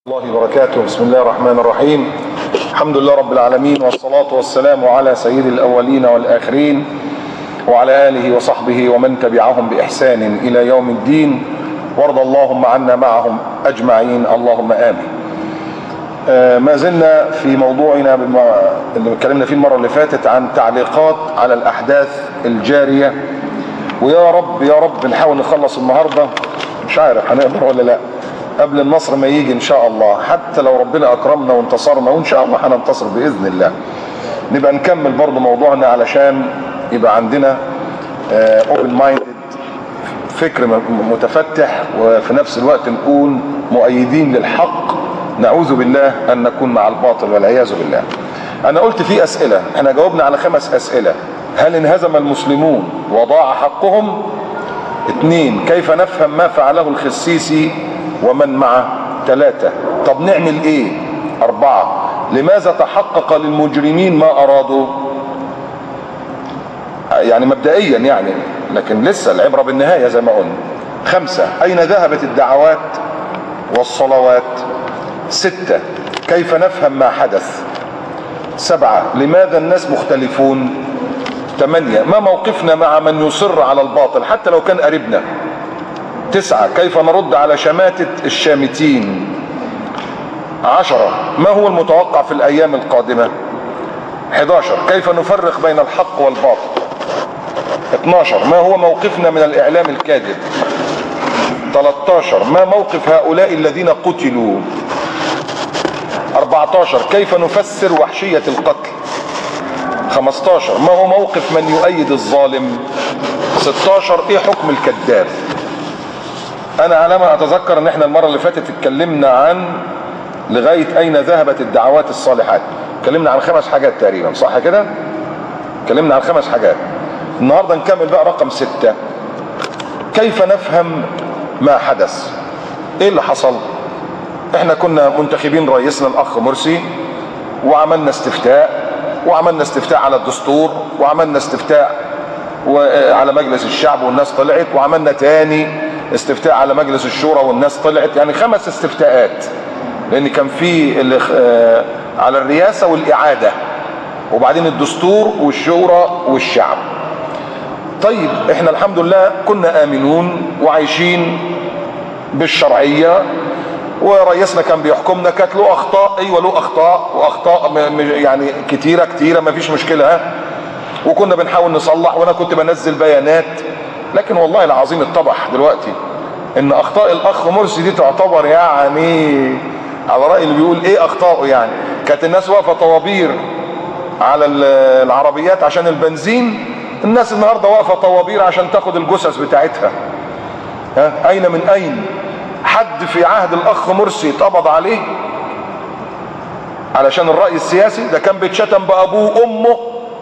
الله وبركاته. بسم الله الرحمن الرحيم. الحمد لله رب العالمين، والصلاة والسلام على سيد الأولين والآخرين وعلى آله وصحبه ومن تبعهم بإحسان إلى يوم الدين، وارض اللهم عنا معهم أجمعين، اللهم آمين. ما زلنا في موضوعنا اللي اتكلمنا فيه المرة اللي فاتت عن تعليقات على الأحداث الجارية، ويا رب يا رب نحاول نخلص النهاردة، مش عارف هنقدر ولا لا، قبل النصر ما يجي ان شاء الله، حتى لو ربنا اكرمنا وانتصرنا، وان شاء الله هننتصر باذن الله. نبقى نكمل برضو موضوعنا علشان يبقى عندنا اوبن مايندد، فكر متفتح، وفي نفس الوقت نكون مؤيدين للحق، نعوذ بالله ان نكون مع الباطل والعياذ بالله. انا قلت في اسئله، احنا جاوبنا على 5 اسئله. هل انهزم المسلمون وضاع حقهم؟ 2. كيف نفهم ما فعله الخسيسي ومن معه؟ 3. طب نعمل ايه؟ 4. لماذا تحقق للمجرمين ما ارادوا؟ يعني مبدئيا يعني، لكن لسه العبرة بالنهاية زي ما قلنا. 5. اين ذهبت الدعوات والصلوات؟ 6. كيف نفهم ما حدث؟ 7. لماذا الناس مختلفون؟ 8. ما موقفنا مع من يصر على الباطل حتى لو كان قريبنا؟ 9. كيف نرد على شماتة الشامتين؟ 10. ما هو المتوقع في الأيام القادمة؟ 11. كيف نفرق بين الحق والباطل؟ 12. ما هو موقفنا من الإعلام الكاذب؟ 13. ما موقف هؤلاء الذين قتلوا؟ 14. كيف نفسر وحشية القتل؟ 15. ما هو موقف من يؤيد الظالم؟ 16. ايه حكم الكذاب؟ انا على ما اتذكر ان احنا المرة اللي فاتت اتكلمنا عن لغاية اين ذهبت الدعوات الصالحات، اتكلمنا عن 5 حاجات تقريبا، صح كده؟ اتكلمنا عن 5 حاجات. النهاردة نكمل بقى رقم 6. كيف نفهم ما حدث؟ ايه اللي حصل؟ احنا كنا منتخبين رئيسنا الاخ مرسي، وعملنا استفتاء على الدستور، وعملنا استفتاء على مجلس الشعب والناس طلعت، وعملنا تاني استفتاء على مجلس الشورى والناس طلعت، يعني 5 استفتاءات، لان كان في على الرئاسة والإعادة، وبعدين الدستور والشورى والشعب. طيب احنا الحمد لله كنا آمنون وعايشين بالشرعية، ورئيسنا كان بيحكمنا، كانت له اخطاء، ايوه له واخطاء يعني كتيره ما فيش مشكله، وكنا بنحاول نصلح، وانا كنت بنزل بيانات، لكن والله العظيم اتضح دلوقتي ان اخطاء الاخ مرسي دي تعتبر يعني على راي اللي بيقول ايه اخطائه، يعني كانت الناس واقفه طوابير على العربيات عشان البنزين، الناس النهارده واقفه طوابير عشان تاخد الجثث بتاعتها. اين من اين؟ حد في عهد الاخ مرسي اتقبض عليه علشان الرأي السياسي؟ ده كان بيتشتم بابوه وامه،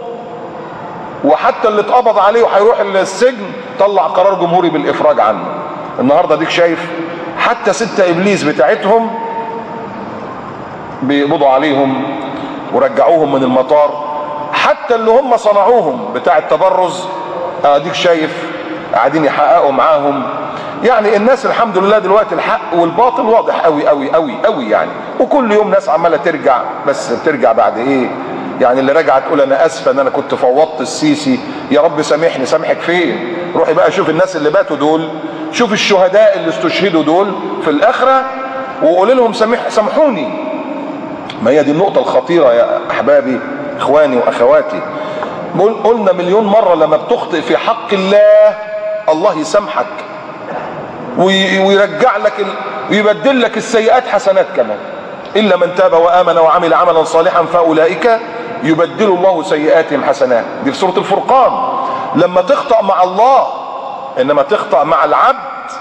وحتى اللي اتقبض عليه وهيروح السجن طلع قرار جمهوري بالافراج عنه. النهارده ديك شايف حتى 6 ابليس بتاعتهم بيقبضوا عليهم ورجعوهم من المطار، حتى اللي هم صنعوهم بتاع التبرز اديك شايف قاعدين يحققوا معاهم. يعني الناس الحمد لله دلوقتي الحق والباطل واضح قوي قوي قوي قوي يعني، وكل يوم ناس عماله ترجع، بس بترجع بعد ايه؟ يعني اللي راجعه تقول انا اسفه ان انا كنت فوضت السيسي، يا رب سامحني. سامحك فين؟ روحي بقى شوف الناس اللي باتوا دول، شوف الشهداء اللي استشهدوا دول في الاخره، وقول لهم سامحوني. ما هي دي النقطه الخطيره يا احبابي، اخواني واخواتي. قلنا مليون مره لما بتخطئ في حق الله الله يسامحك ويرجع لك ويبدل لك السيئات حسنات كمان. إلا من تاب وآمن وعمل عملا صالحا فأولئك يبدل الله سيئاتهم حسنات. دي في سورة الفرقان. لما تخطأ مع الله، إنما تخطأ مع العبد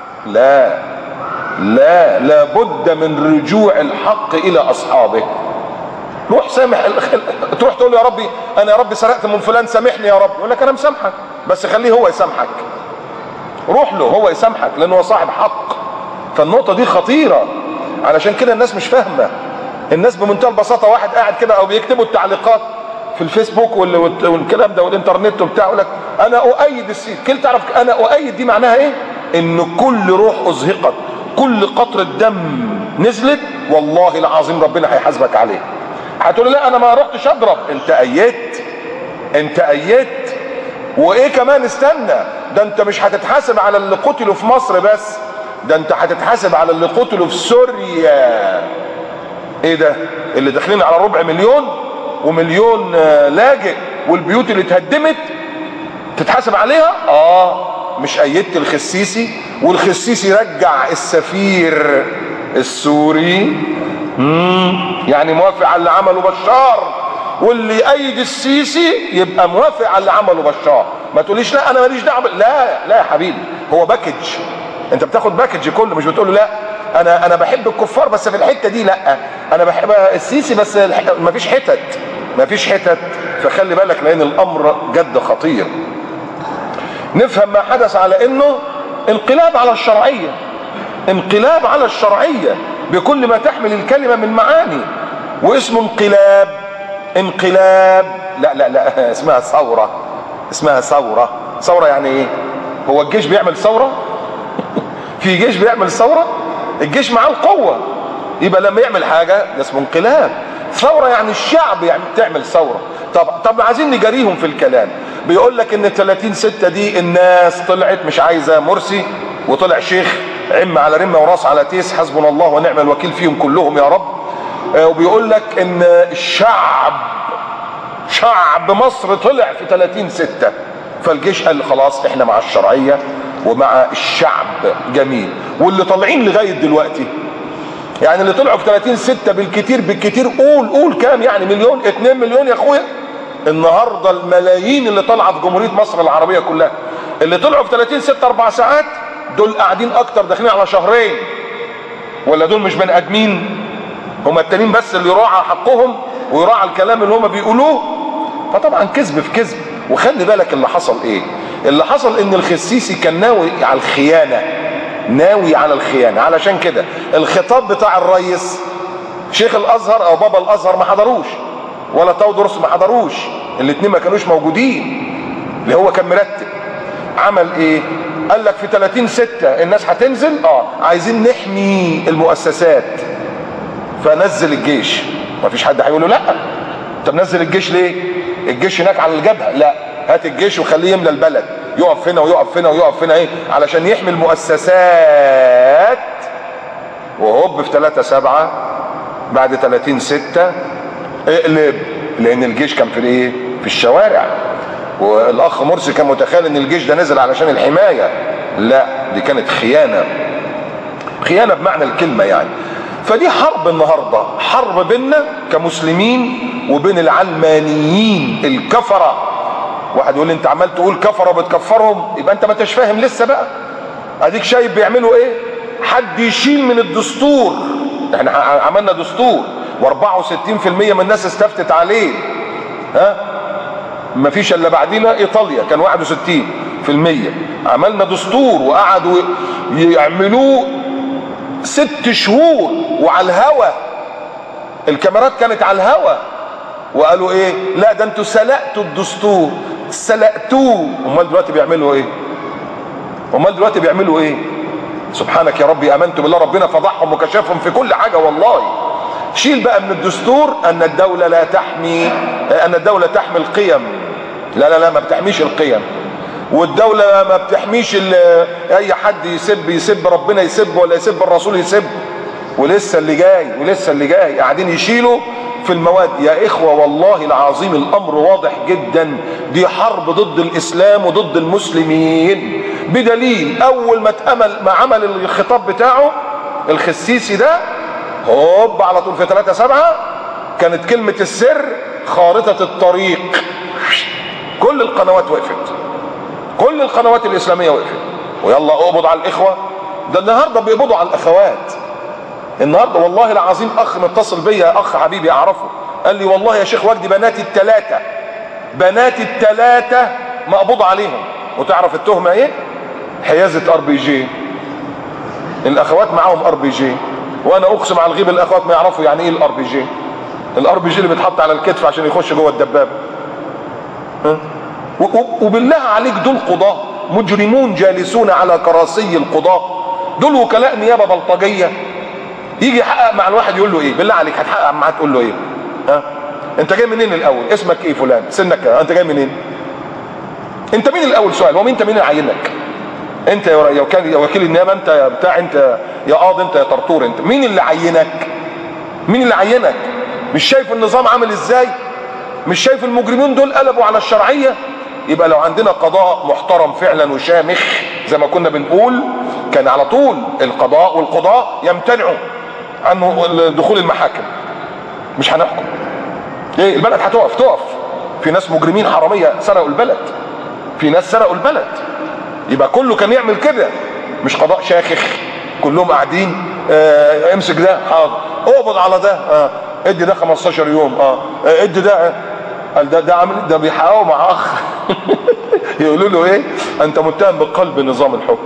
لا بد من رجوع الحق إلى أصحابه. روح سامح، تروح تقول يا ربي أنا يا ربي سرقت من فلان سامحني يا رب، يقول لك أنا مسامحك، بس خليه هو يسامحك. روح له هو يسامحك لانه هو صاحب حق. فالنقطة دي خطيرة، علشان كده الناس مش فاهمة. الناس بمنتهى البساطة واحد قاعد كده او بيكتبوا التعليقات في الفيسبوك والكلام ده والانترنت وبتاع، يقول لك انا اؤيد السيد. كل تعرف انا اؤيد دي معناها ايه؟ ان كل روح ازهقت، كل قطرة دم نزلت والله العظيم ربنا هيحاسبك عليه. هتقول لا انا ما رحتش اضرب، انت ايدت وايه كمان، استنى، ده انت مش هتتحاسب على اللي قتلوا في مصر بس، ده انت هتتحاسب على اللي قتلوا في سوريا. ايه ده اللي داخلين على 250,000 ومليون لاجئ والبيوت اللي اتهدمت تتحاسب عليها؟ مش ايدت الخسيسي والخسيسي رجع السفير السوري، يعني موافق على اللي عمله بشار، واللي يأيد السيسي يبقى موافق على اللي عمله بشار. ما تقوليش لا انا ماليش دعوه، لا يا حبيبي، هو باكج، انت بتاخد باكج كله، مش بتقول له لا انا بحب الكفار بس في الحته دي، لا انا بحب السيسي بس مفيش حتت. فخلي بالك لان الامر جد خطير. نفهم ما حدث على انه انقلاب على الشرعيه بكل ما تحمل الكلمه من معاني، واسمه انقلاب لا اسمها ثوره. يعني ايه؟ هو الجيش بيعمل ثوره؟ في جيش بيعمل ثوره؟ الجيش معاه القوه، يبقى لما يعمل حاجه ده اسمه انقلاب. ثوره يعني الشعب تعمل ثوره. طب عايزين نجاريهم في الكلام. بيقول لك ان 30/6 دي الناس طلعت مش عايزه مرسي، وطلع شيخ عم على رمه وراس على تيس، حسبنا الله ونعم الوكيل فيهم كلهم يا رب. وبيقول لك ان شعب مصر طلع في 30/6، فالجيش قال خلاص احنا مع الشرعيه ومع الشعب. جميل. واللي طالعين لغايه دلوقتي، يعني اللي طلعوا في 30/6 بالكتير قول كام، يعني 1 2 مليون يا اخويا. النهارده الملايين اللي طالعه في جمهوريه مصر العربيه كلها، اللي طلعوا في 30/6 4 ساعات دول قاعدين اكتر، داخلين على شهرين. ولا دول مش بني ادمين؟ هم التانيين بس اللي يراعى حقهم ويراعى الكلام اللي هم بيقولوه. فطبعا كذب في كذب. وخلي بالك اللي حصل ايه؟ اللي حصل ان الخسيسي كان ناوي على الخيانه. علشان كده الخطاب بتاع الرئيس شيخ الازهر او بابا الازهر ما حضروش، ولا تودرس ما حضروش، الاثنين ما كانوش موجودين. اللي هو كان مرتب عمل ايه؟ قال لك في 30/6 الناس هتنزل، عايزين نحمي المؤسسات، فنزل الجيش. ما فيش حد هيقول له لا، انت منزل الجيش ليه؟ الجيش هناك على الجبهه. لا، هات الجيش وخليه يملى البلد، يقف هنا ويقف هنا ويقف هنا، ايه علشان يحمي المؤسسات. وهوب في 3/7 بعد 30/6 اقلب، لان الجيش كان في ايه؟ في الشوارع. والاخ مرسي كان متخيل ان الجيش ده نزل علشان الحمايه، لا دي كانت خيانه بمعنى الكلمه يعني. فدي حرب النهارده، حرب بيننا كمسلمين وبين العلمانيين الكفره. واحد يقول لي انت عمال تقول كفره بتكفرهم، يبقى انت ما انتش فاهم لسه بقى. اديك شايف بيعملوا ايه؟ حد يشيل من الدستور، احنا عملنا دستور و64% من الناس استفتت عليه، ما فيش الا بعدينا ايطاليا كان 61%. عملنا دستور وقعدوا يعملوه 6 شهور وعلى الهوا، الكاميرات كانت على الهوا، وقالوا ايه؟ لا ده انتوا سلقتوا الدستور، سلقتوه. امال دلوقتي بيعملوا ايه؟ سبحانك يا ربي، امنت بالله، ربنا فضحهم وكشفهم في كل حاجه والله. شيل بقى من الدستور ان الدوله تحمي القيم. لا ما بتحميش القيم، والدوله ما بتحميش اي حد يسب ربنا، يسب ولا يسب الرسول يسب. ولسه اللي جاي قاعدين يشيلوا في المواد. يا اخوه والله العظيم الامر واضح جدا، دي حرب ضد الاسلام وضد المسلمين. بدليل اول ما عمل الخطاب بتاعه الخسيسي ده، هوب على طول في 3/7 كانت كلمه السر خارطه الطريق. كل القنوات وقفت، كل القنوات الاسلاميه وقفت، ويلا اقبض على الاخوه. ده النهارده بيقبضوا على الاخوات. النهارده والله العظيم اخ متصل بيا، اخ حبيبي اعرفه، قال لي والله يا شيخ وجدي بناتي الثلاثه مقبوض عليهم. وتعرف التهمه ايه؟ حيازه RPG. الاخوات معاهم RPG، وانا اقسم على الغيب الاخوات ما يعرفوا يعني ايه RPG اللي بيتحط على الكتف عشان يخش جوه الدبابه. وبالله عليك دول قضاه مجرمون جالسون على كراسي القضاه، دول وكلاء نيابه بلطجيه. يجي يحقق مع الواحد يقول له ايه؟ بالله عليك هتحقق معاه تقول له ايه؟ ها؟ انت جاي منين الاول؟ اسمك ايه فلان؟ سنك انت جاي منين؟ انت مين الاول؟ سؤال، هو انت مين اللي عينك؟ انت يا وكيل النيابه، انت يا بتاع، انت يا قاضي، انت يا طرطور، انت مين اللي عينك؟ مين اللي عينك؟ مش شايف النظام عامل ازاي؟ مش شايف المجرمين دول قلبوا على الشرعيه؟ يبقى لو عندنا قضاء محترم فعلا وشامخ زي ما كنا بنقول، كان على طول القضاء والقضاة يمتنعوا عن دخول المحاكم. مش هنحكم. ايه البلد هتقف. في ناس مجرمين حراميه سرقوا البلد، في ناس سرقوا البلد. يبقى كله كان يعمل كده، مش قضاء شاخخ كلهم قاعدين امسك ده، حاضر، اقبض على ده، ادي ده 15 يوم، ادي ده، ده عامل ده بيحققوا مع اخ يقولوا له ايه؟ انت متهم بقلب نظام الحكم.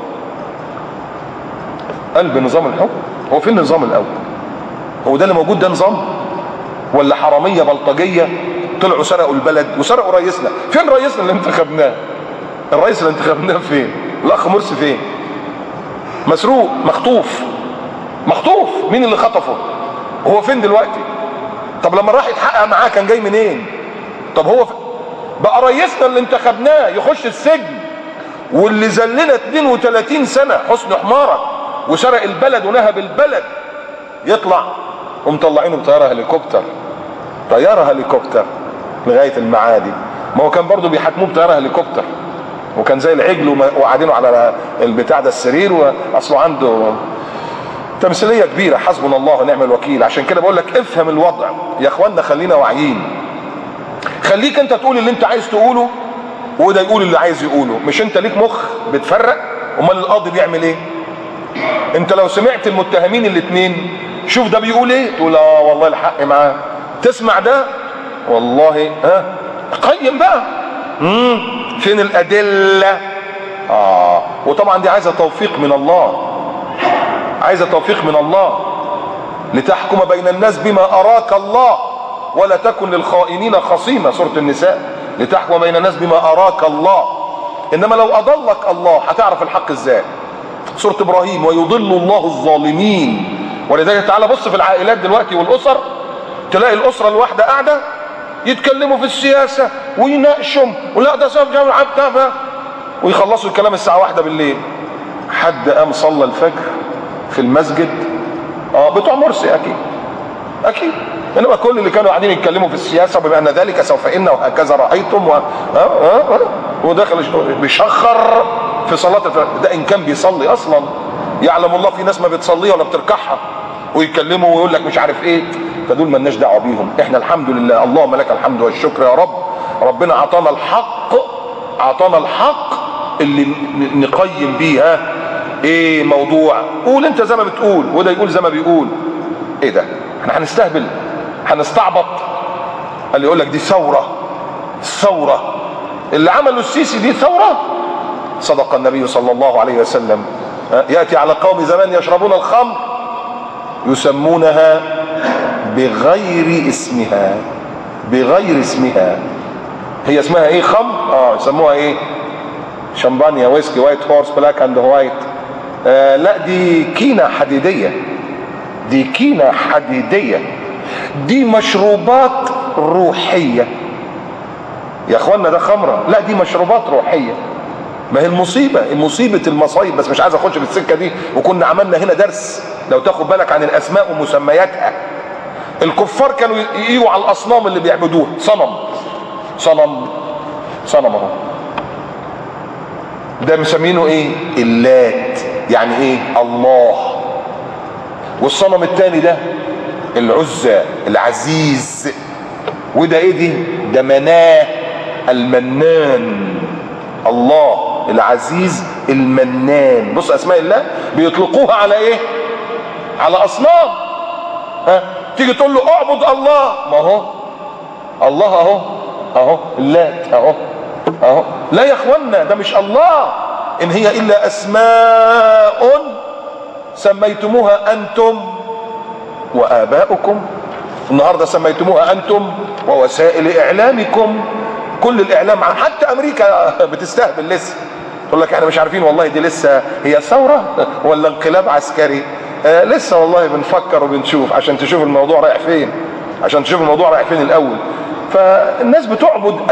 قلب نظام الحكم؟ هو فين النظام الاول؟ هو ده اللي موجود ده نظام؟ ولا حراميه بلطجيه طلعوا سرقوا البلد وسرقوا رئيسنا؟ فين رئيسنا اللي انتخبناه؟ الرئيس اللي انتخبناه فين؟ الاخ مرسي فين؟ مسروق، مخطوف. مين اللي خطفه؟ هو فين دلوقتي؟ طب لما راح يتحقق معاه كان جاي منين؟ طب هو بقى رئيسنا اللي انتخبناه يخش السجن، واللي ذلنا 32 سنه حسن حمارك وسرق البلد ونهب البلد يطلع ومطلعينه بطياره هليكوبتر لغايه المعادي. ما هو كان برضه بيحاكموه بطياره هليكوبتر، وكان زي العجل وقاعدينه على البتاع ده السرير، واصله عنده تمثيليه كبيره. حسبنا الله ونعم الوكيل. عشان كده بقول لك افهم الوضع يا اخوانا، خلينا واعيين. خليك انت تقول اللي انت عايز تقوله وده يقول اللي عايز يقوله، مش انت ليك مخ بتفرق؟ امال القاضي بيعمل ايه؟ انت لو سمعت المتهمين الاثنين، شوف ده بيقول ايه، تقول والله الحق معاه. تسمع ده والله قيم بقى. فين الادله؟ وطبعا دي عايزه توفيق من الله، لتحكم بين الناس بما اراك الله ولا تكن للخائنين خصيما، سوره النساء. لتحكم بين الناس بما اراك الله. انما لو اضلك الله هتعرف الحق ازاي؟ سوره ابراهيم: ويضل الله الظالمين. ولذلك تعالى بص في العائلات دلوقتي والاسر، تلاقي الاسره الواحده قاعده يتكلموا في السياسه ويناقشوا، ولا ده سبب جامعه بتاع، ويخلصوا الكلام الساعه 1 بالليل. حد قام صلى الفجر في المسجد؟ بتوع مرسي اكيد. انما كل اللي كانوا قاعدين يتكلموا في السياسه بما ان ذلك سوف ان وهكذا رايتم ودخل بيشخر في صلاه الفجر. ده ان كان بيصلي اصلا، يعلم الله في ناس ما بتصلي ولا بتركعها ويتكلموا ويقول لك مش عارف ايه. فدول مالناش دعوه بيهم. احنا الحمد لله، اللهم لك الحمد والشكر يا رب، ربنا اعطانا الحق اللي نقيم بيه. ايه موضوع؟ قول انت زي ما بتقول وده يقول زي ما بيقول. ايه ده؟ احنا هنستهبل؟ هنستعبط؟ اللي يقول لك دي ثوره اللي عمله السيسي دي ثوره. صدق النبي صلى الله عليه وسلم: ياتي على قوم زمان يشربون الخمر يسمونها بغير اسمها. هي اسمها ايه؟ خمر. يسموها ايه؟ شمبانيا، ويسكي، وايت هورس، بلاك اند وايت. لا، دي كينة حديدية، دي مشروبات روحية يا اخوانا. ده خمرة؟ لا، دي مشروبات روحية. ما هي مصيبة المصايب. بس مش عايز اخش في السكة دي، وكنا عملنا هنا درس لو تاخد بالك عن الاسماء ومسمياتها. الكفار كانوا يجوا على الاصنام اللي بيعبدوها. صنم اهو، ده مسمينه ايه؟ اللات، يعني ايه؟ الله. والصنم الثاني ده العزى، العزيز. وده ايه دي؟ ده مناه، المنان. الله العزيز المنان. بص اسماء الله بيطلقوها على ايه؟ على اصنام. تيجي تقول له اعبد الله، ما هو الله اهو اللات اهو. لا يا اخوانا، ده مش الله. ان هي الا اسماء سميتموها انتم واباؤكم. النهارده سميتموها انتم ووسائل اعلامكم. كل الاعلام، حتى امريكا بتستهبل لسه. يقول لك احنا مش عارفين والله دي لسه هي ثوره ولا انقلاب عسكري. لسه والله بنفكر وبنشوف عشان تشوف الموضوع رايح فين، عشان تشوف الموضوع رايح فين الاول. فالناس بتعبد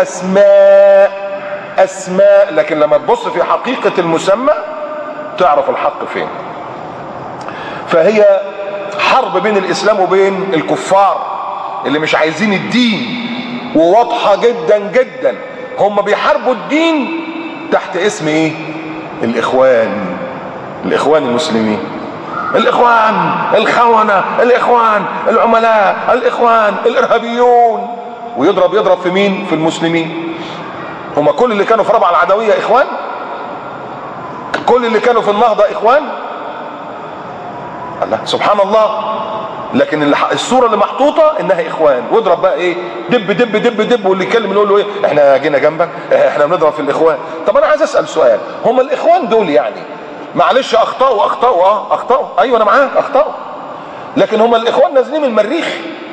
اسماء، لكن لما تبص في حقيقه المسمى تعرف الحق فين. فهي حرب بين الاسلام وبين الكفار اللي مش عايزين الدين، وواضحه جدا جدا. هم بيحاربوا الدين تحت اسم ايه؟ الاخوان المسلمين، الاخوان الخونه، الاخوان العملاء، الاخوان الارهابيون. ويضرب في مين؟ في المسلمين. هم كل اللي كانوا في ربع العدويه اخوان؟ كل اللي كانوا في النهضه اخوان؟ الله سبحان الله. لكن الصوره اللي محطوطه انها اخوان. واضرب بقى ايه؟ دب دب دب دب، واللي يتكلم يقول له ايه؟ احنا جينا جنبك، احنا بنضرب في الاخوان. طب انا عايز اسال سؤال، هم الاخوان دول يعني معلش اخطاوا، ايوه انا معاك اخطاوا، لكن هم الاخوان نازلين من المريخ؟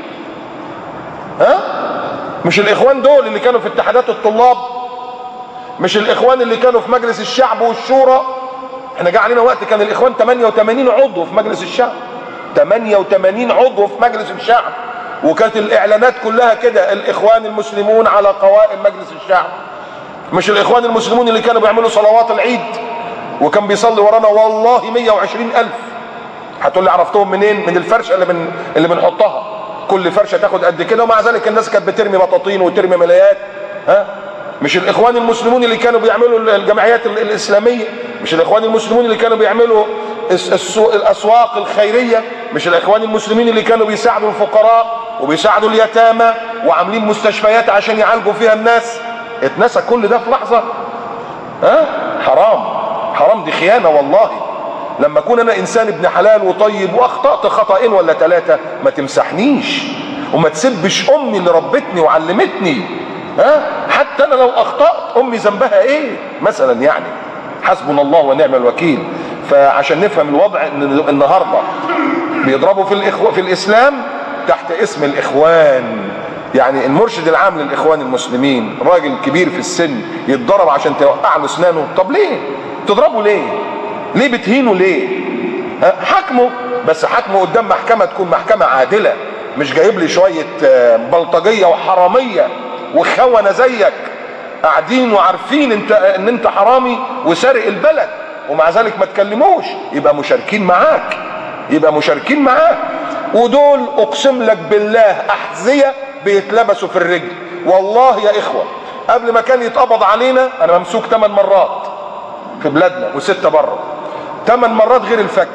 ها؟ مش الاخوان دول اللي كانوا في اتحادات الطلاب؟ مش الاخوان اللي كانوا في مجلس الشعب والشورى؟ احنا جه علينا وقت كان الاخوان 88 عضو في مجلس الشعب، 88 عضو في مجلس الشعب، وكانت الاعلانات كلها كده: الاخوان المسلمون على قوائم مجلس الشعب. مش الاخوان المسلمون اللي كانوا بيعملوا صلوات العيد وكان بيصلي ورانا والله 120,000؟ هتقول لي عرفتهم منين؟ من الفرشه اللي بنحطها، كل فرشه تاخد قد كده، ومع ذلك الناس كانت بترمي بطاطين وترمي ملايات. ها؟ مش الاخوان المسلمون اللي كانوا بيعملوا الجمعيات الاسلاميه؟ مش الاخوان المسلمون اللي كانوا بيعملوا الاسواق الخيريه؟ مش الاخوان المسلمين اللي كانوا بيساعدوا الفقراء وبيساعدوا اليتامى وعاملين مستشفيات عشان يعالجوا فيها الناس؟ اتنسى كل ده في لحظه؟ ها؟ حرام، دي خيانه والله. لما اكون انا انسان ابن حلال وطيب واخطات خطأين ولا 3 ما تمسحنيش، وما تسبش امي اللي ربتني وعلمتني. ها؟ حتى انا لو اخطأت امي ذنبها ايه مثلا؟ يعني حسبنا الله ونعم الوكيل. فعشان نفهم الوضع، ان النهارده بيضربوا في الاسلام تحت اسم الاخوان. يعني المرشد العام للاخوان المسلمين راجل كبير في السن يتضرب عشان توقع له اسنانه؟ طب ليه تضربه؟ ليه بتهينه؟ ليه؟ حاكمه، بس حاكمه قدام محكمه تكون محكمه عادله، مش جايب لي شويه بلطجيه وحراميه وخونه زيك قاعدين وعارفين ان انت حرامي وسارق البلد، ومع ذلك ما تكلموش. يبقى مشاركين معاك. ودول اقسم لك بالله احذيه بيتلبسوا في الرجل. والله يا اخوه قبل ما كان يتقبض علينا انا ممسوك 8 مرات في بلادنا و6 بره، 8 مرات غير الفك.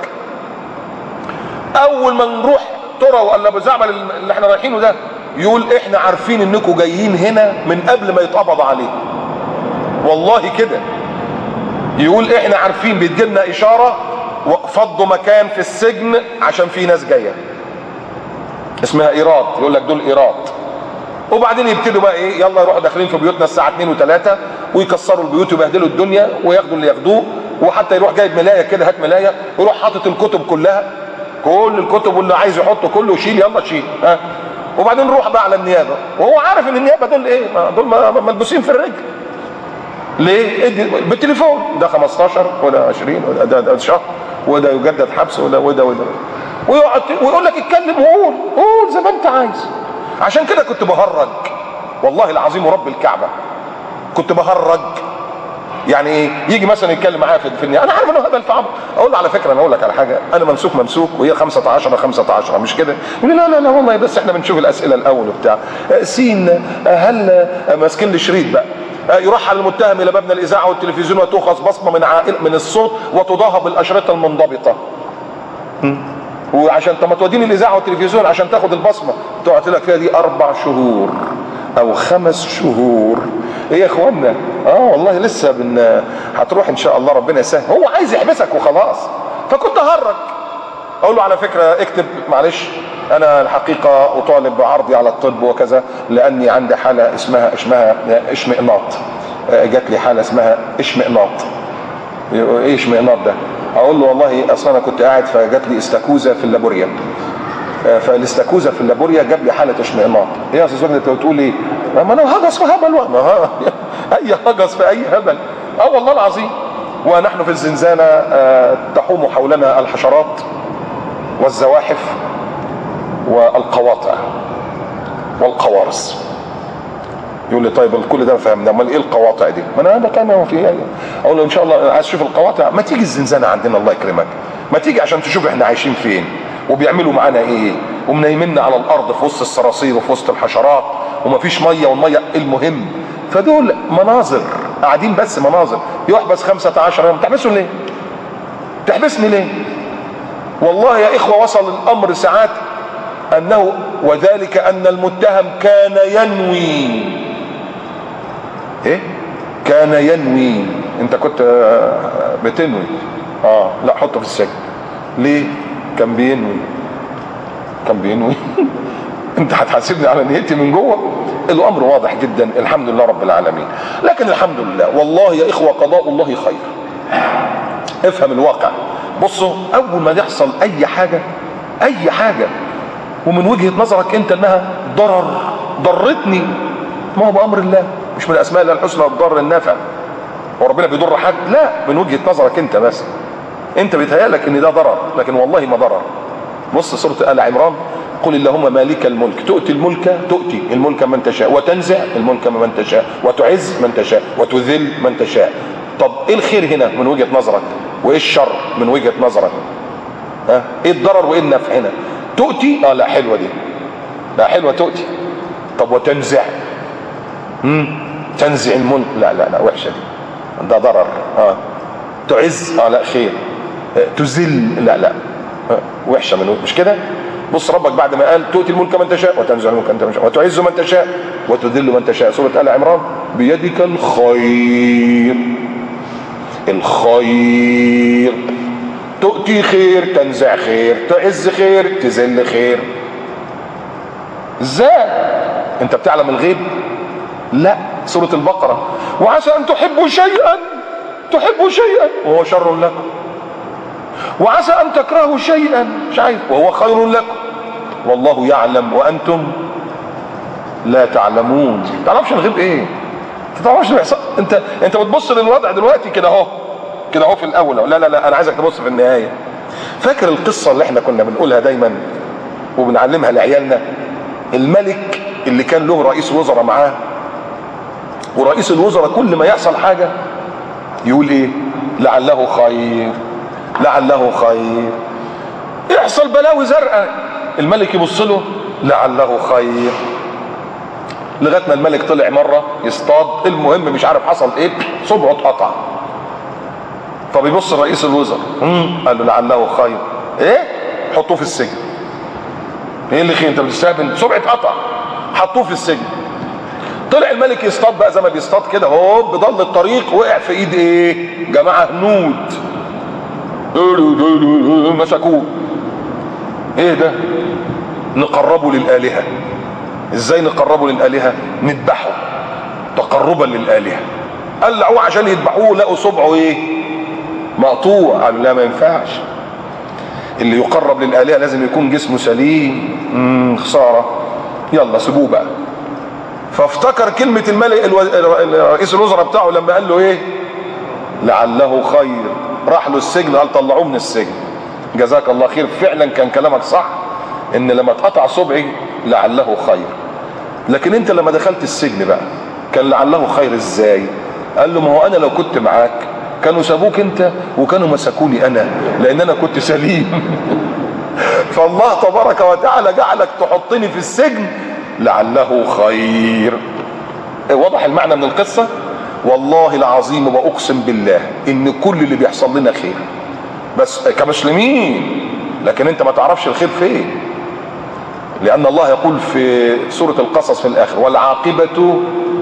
اول ما نروح ترى ولا ابو زعبل اللي احنا رايحينه ده يقول احنا عارفين انكم جايين هنا من قبل ما يتقبض عليكم، والله كده يقول احنا عارفين، بيديلنا اشاره فضوا مكان في السجن عشان في ناس جايه اسمها ايراد، يقول لك دول ايراد. وبعدين يبتدوا بقى ايه؟ يلا يروحوا داخلين في بيوتنا الساعه 2 و3 ويكسروا البيوت ويبهدلوا الدنيا وياخدوا اللي ياخدوه. وحتى يروح جايب ملايه كده، هات ملايه، ويروح حاطط الكتب كلها، كل الكتب، واللي عايز يحطه كله شيل، يلا شيل. ها؟ وبعدين نروح بقى على النيابه، وهو عارف ان النيابه دول ايه؟ دول ملبوسين في الرجل. ليه؟ بالتليفون، ده 15 وده 20 وده ده شهر وده يجدد حبس وده. ويقعد ويقول لك اتكلم وقول زي ما انت عايز. عشان كده كنت بهرج والله العظيم ورب الكعبه، كنت بهرج. يعني ايه؟ يجي مثلا يتكلم معايا في النيابه، انا عارف انه هبل في عمرو، اقول له على فكره انا اقول لك على حاجه، انا ممسوك وهي 15 مش كده؟ يقول لي لا والله بس احنا بنشوف الاسئله الاول وبتاع. سين هل ماسكين لي شريط بقى، يرحل المتهم الى مبنى الاذاعه والتلفزيون وتؤخذ بصمه من الصوت وتضاهى بالاشرطه المنضبطه. وعشان طب ما توديني الاذاعه والتلفزيون عشان تاخد البصمه تقعد لك فيها دي 4 شهور او 5 شهور. ايه يا اخوانا؟ والله لسه هتروح ان شاء الله، ربنا يسهل. هو عايز يحبسك وخلاص. فكنت اهرج اقول له على فكره اكتب معلش انا الحقيقه اطالب بعرضي على الطب وكذا، لاني عندي حاله اسمها اشمئناط. جات لي حاله اسمها اشمئناط. ايه اشمئناط ده؟ اقول له والله اصلا انا كنت قاعد فجات لي استاكوزا في اللابوريا، فالاستاكوزا في اللابوريا جاب لي حاله اشمئناط. ايه يا استاذ انت بتقول ايه؟ ما انا هجص في هبل، اي هجص في اي هبل. والله العظيم ونحن في الزنزانة تحوم حولنا الحشرات والزواحف والقواطع والقوارص. يقول لي طيب كل ده فهمنا، امال ايه القواطع دي؟ ما انا كان في ايه؟ اقول له ان شاء الله عايز تشوف القواطع ما تيجي الزنزانة عندنا الله يكرمك، ما تيجي عشان تشوف احنا عايشين فين وبيعملوا معانا ايه، ومنيمنا على الارض في وسط الصراصير وفي وسط الحشرات ومفيش ميه، والميه المهم. فدول مناظر قاعدين بس مناظر. يحبس 15 يوم، تحبسه ليه؟ تحبسني ليه؟ والله يا اخوه وصل الامر ساعات انه وذلك ان المتهم كان ينوي ايه؟ كان ينوي. انت كنت بتنوي لا حطه في السجن. ليه؟ كان بينوي. كان بينوي انت هتحاسبني على نيتي من جوه؟ الامر واضح جدا الحمد لله رب العالمين. لكن الحمد لله والله يا اخوه قضاء الله خير. افهم الواقع. بصوا اول ما يحصل اي حاجه ومن وجهه نظرك انت انها ضرتني، ما هو بامر الله، مش من اسماء الله الحسنى الضار النافع، وربنا بيضر حد؟ لا، من وجهه نظرك انت بس. انت بيتهيألك ان ده ضرر، لكن والله ما ضرر. بص سوره ال عمران، قل اللهم مالك الملك تؤتي الملك من تشاء، وتنزع الملك من تشاء، وتعز من تشاء، وتذل من تشاء. طب ايه الخير هنا من وجهه نظرك؟ وايه الشر من وجهه نظرك؟ ايه الضرر وايه النفع هنا؟ تؤتي لا حلوه دي، لا حلوه تؤتي. طب وتنزع، تنزع الملك، لا وحشه دي، ده ضرر. تعز لا خير. تذل لا وحشه من مش كده. بص ربك بعد ما قال تؤتي الملك من تشاء، وتنزع الملك من تشاء، وتعز من تشاء، وتذل من تشاء، سوره ال عمران، بيدك الخير. الخير تؤتي خير، تنزع خير، تعز خير، تذل خير. ازاي؟ انت بتعلم الغيب؟ لا. سوره البقره، وعسى ان تحبوا شيئا وهو شر لكم، وعسى ان تكرهوا شيئا مش عارف وهو خير لكم، والله يعلم وانتم لا تعلمون. ما تعرفش الغيب ايه؟ انت تعرفش اللي بيحصل. انت بتبص للوضع دلوقتي كده اهو في الاول. لا انا عايزك تبص في النهايه. فاكر القصه اللي احنا كنا بنقولها دايما وبنعلمها لعيالنا؟ الملك اللي كان له رئيس وزراء معاه، ورئيس الوزراء كل ما يحصل حاجه يقول ايه؟ لعله خير، لعله خير. يحصل بلاوي زرقاء، الملك يبص له لعله خير. لغايه ما الملك طلع مره يصطاد، المهم مش عارف حصل ايه، صبعه اتقطع. طب يبص رئيس الوزراء، قال له لعله خير. ايه؟ حطوه في السجن. ايه اللي خير؟ انت بتستهبل، صبعه اتقطع، حطوه في السجن. طلع الملك يصطاد بقى زي ما بيصطاد كده، هوب ضل الطريق، وقع في ايد ايه؟ جماعه هنود مسكوه. ايه ده؟ نقربه للآلهة. ازاي نقربه للآلهة؟ نذبحه تقربا للآلهة. قلعوه عشان يذبحوه، لقوا صبعه ايه؟ مقطوع. قالوا لا ما ينفعش، اللي يقرب للآلهة لازم يكون جسمه سليم. خسارة، يلا سيبوه بقى. فافتكر كلمة الملك رئيس الوزراء بتاعه لما قال له ايه؟ لعله خير. راح له السجن، قال طلعوه من السجن. جزاك الله خير، فعلا كان كلامك صح، ان لما اتقطع صبعي لعله خير. لكن انت لما دخلت السجن بقى كان لعله خير ازاي؟ قال له ما هو انا لو كنت معاك كانوا سابوك انت وكانوا مسكوني انا، لان انا كنت سليم. فالله تبارك وتعالى جعلك تحطني في السجن لعله خير. واضح المعنى من القصة؟ والله العظيم وأقسم بالله ان كل اللي بيحصل لنا خير، بس كمسلمين. لكن انت ما تعرفش الخير فين، لان الله يقول في سورة القصص في الاخر والعاقبة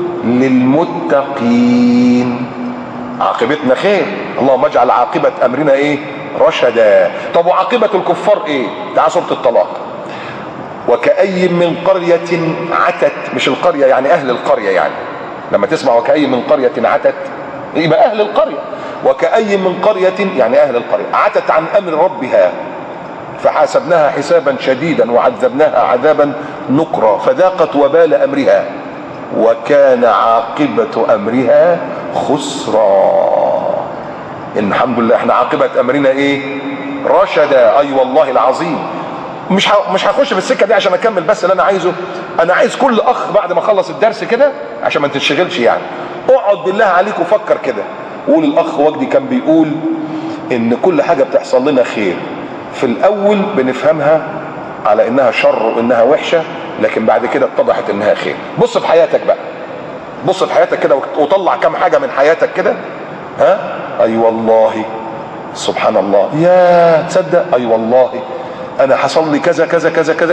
للمتقين. عاقبتنا خير، اللهم اجعل عاقبة امرنا ايه؟ رشدا. طب وعاقبة الكفار ايه؟ تعال سورة الطلاق، وكأي من قرية عتت، مش القرية يعني اهل القرية، يعني لما تسمع وكأي من قرية عتت يبقى اهل القرية. وكأي من قرية يعني اهل القرية عتت عن امر ربها فحاسبناها حسابا شديدا وعذبناها عذابا نكرا فذاقت وبال امرها وكان عاقبة امرها خسرا. ان الحمد لله احنا عاقبة امرنا ايه؟ رشدا. اي والله العظيم. مش هخش في السكه دي عشان اكمل، بس اللي انا عايزه، انا عايز كل اخ بعد ما اخلص الدرس كده عشان ما تتشغلش يعني، اقعد بالله عليك وفكر كده، وقول الاخ وجدي كان بيقول ان كل حاجه بتحصل لنا خير في الاول بنفهمها على انها شر وانها وحشه، لكن بعد كده اتضحت انها خير. بص في حياتك بقى، بص في حياتك كده وطلع كام حاجه من حياتك كده. ها؟ اي والله سبحان الله، يا تصدق اي والله انا حصل لي كذا كذا كذا كذا.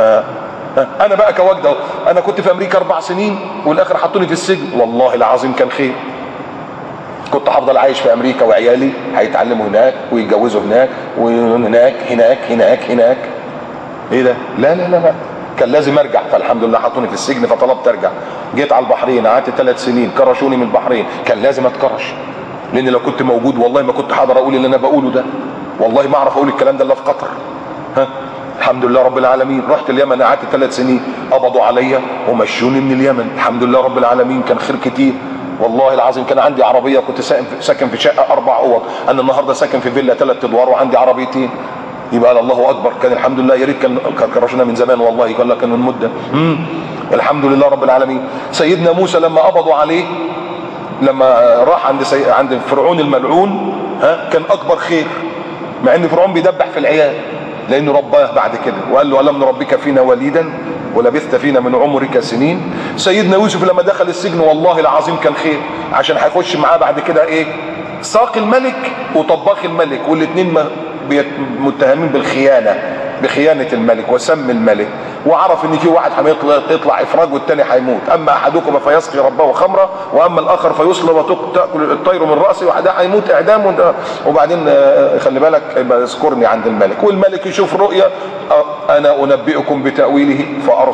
انا بقى كوجد اهو، انا كنت في امريكا 4 سنين والاخر حطوني في السجن، والله العظيم كان خير. كنت هفضل عايش في امريكا وعيالي هيتعلموا هناك ويتجوزوا هناك وهناك هناك هناك هناك. ايه ده؟ لا لا لا لا، كان لازم ارجع، فالحمد لله حطوني في السجن فطلبت ارجع. جيت على البحرين قعدت 3 سنين، كرشوني من البحرين، كان لازم اتكرش، لان لو كنت موجود والله ما كنت حاضر اقول اللي انا بقوله ده، والله ما اعرف اقول الكلام ده الا في قطر. ها؟ الحمد لله رب العالمين. رحت اليمن قعدت 3 سنين، قبضوا عليا ومشوني من اليمن، الحمد لله رب العالمين، كان خير كتير والله العظيم. كان عندي عربيه، كنت ساكن في شقه 4 اوض، انا النهارده ساكن في فيلا 3 ادوار وعندي عربيتين. يبقى الله اكبر، كان الحمد لله. يا ريت كان كرشنا من زمان والله، قال لك كان من مده. الحمد لله رب العالمين. سيدنا موسى لما قبضوا عليه، لما راح عند فرعون الملعون، ها، كان اكبر خير، مع ان فرعون بيدبح في العيال، لانه رباه بعد كده وقال له الم نربك فينا وليدا ولبثت فينا من عمرك سنين. سيدنا يوسف لما دخل السجن والله العظيم كان خير، عشان هيخش معاه بعد كده ايه؟ ساقي الملك وطباخ الملك، والاثنين متهمين بالخيانه، بخيانه الملك وسم الملك، وعرف ان في واحد هيطلع افراج والثاني هيموت. اما احدكم فيسقي ربه خمره واما الاخر فيصلب وتاكل الطير من راسه، واحد هيموت اعدام. وبعدين خلي بالك اذكرني عند الملك، والملك يشوف رؤيا، انا انبئكم بتاويله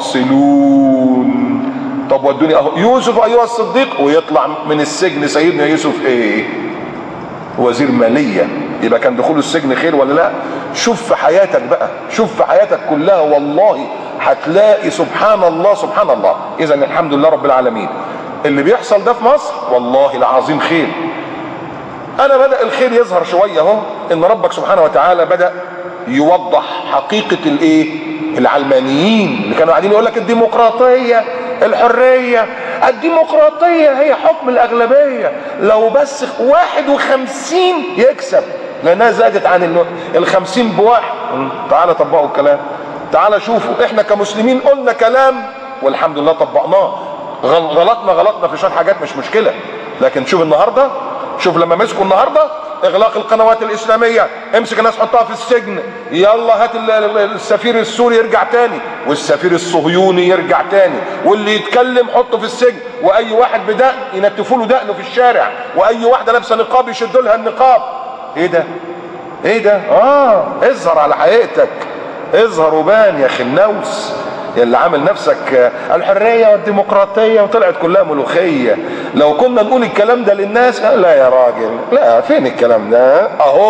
فارسلون. طب ودوني اهو يوسف ايها الصديق، ويطلع من السجن سيدنا يوسف ايه؟ وزير ماليه. يبقى كان دخوله السجن خير ولا لا؟ شوف في حياتك بقى، شوف في حياتك كلها، والله هتلاقي سبحان الله سبحان الله. اذا الحمد لله رب العالمين. اللي بيحصل ده في مصر والله العظيم خير. انا بدأ الخير يظهر شويه اهو، ان ربك سبحانه وتعالى بدأ يوضح حقيقه الايه؟ العلمانيين اللي كانوا قاعدين يقول لك الديمقراطيه، الحريه. الديمقراطيه هي حكم الاغلبيه، لو بس 51 يكسب، لانها زادت عن 50 بواحد. تعالى طبقوا الكلام، تعالى شوفوا. احنا كمسلمين قلنا كلام والحمد لله طبقناه. غلطنا في شويه حاجات مش مشكله، لكن شوف النهارده، شوف لما مسكوا النهارده اغلاق القنوات الاسلاميه، امسك الناس حطها في السجن، يلا هات السفير السوري يرجع تاني، والسفير الصهيوني يرجع تاني، واللي يتكلم حطه في السجن، واي واحد بدقن ينتفوا له دقنه في الشارع، واي واحده لابسه نقاب يشدوا لها النقاب. ايه ده؟ ايه ده؟ اظهر على حقيقتك، اظهر وبان يا خنوس، يا اللي عامل نفسك الحريه والديمقراطيه وطلعت كلها ملوخيه. لو كنا نقول الكلام ده للناس، لا يا راجل، لا، فين الكلام ده؟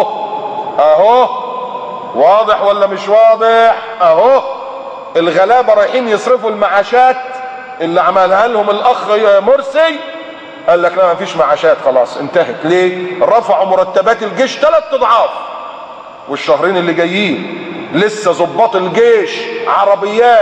اهو واضح ولا مش واضح؟ اهو الغلابه رايحين يصرفوا المعاشات اللي عملها لهم الاخ مرسي، قال لك لا ما فيش معاشات، خلاص انتهت. ليه؟ رفعوا مرتبات الجيش 3 اضعاف، والشهرين اللي جايين لسه ضباط الجيش عربيات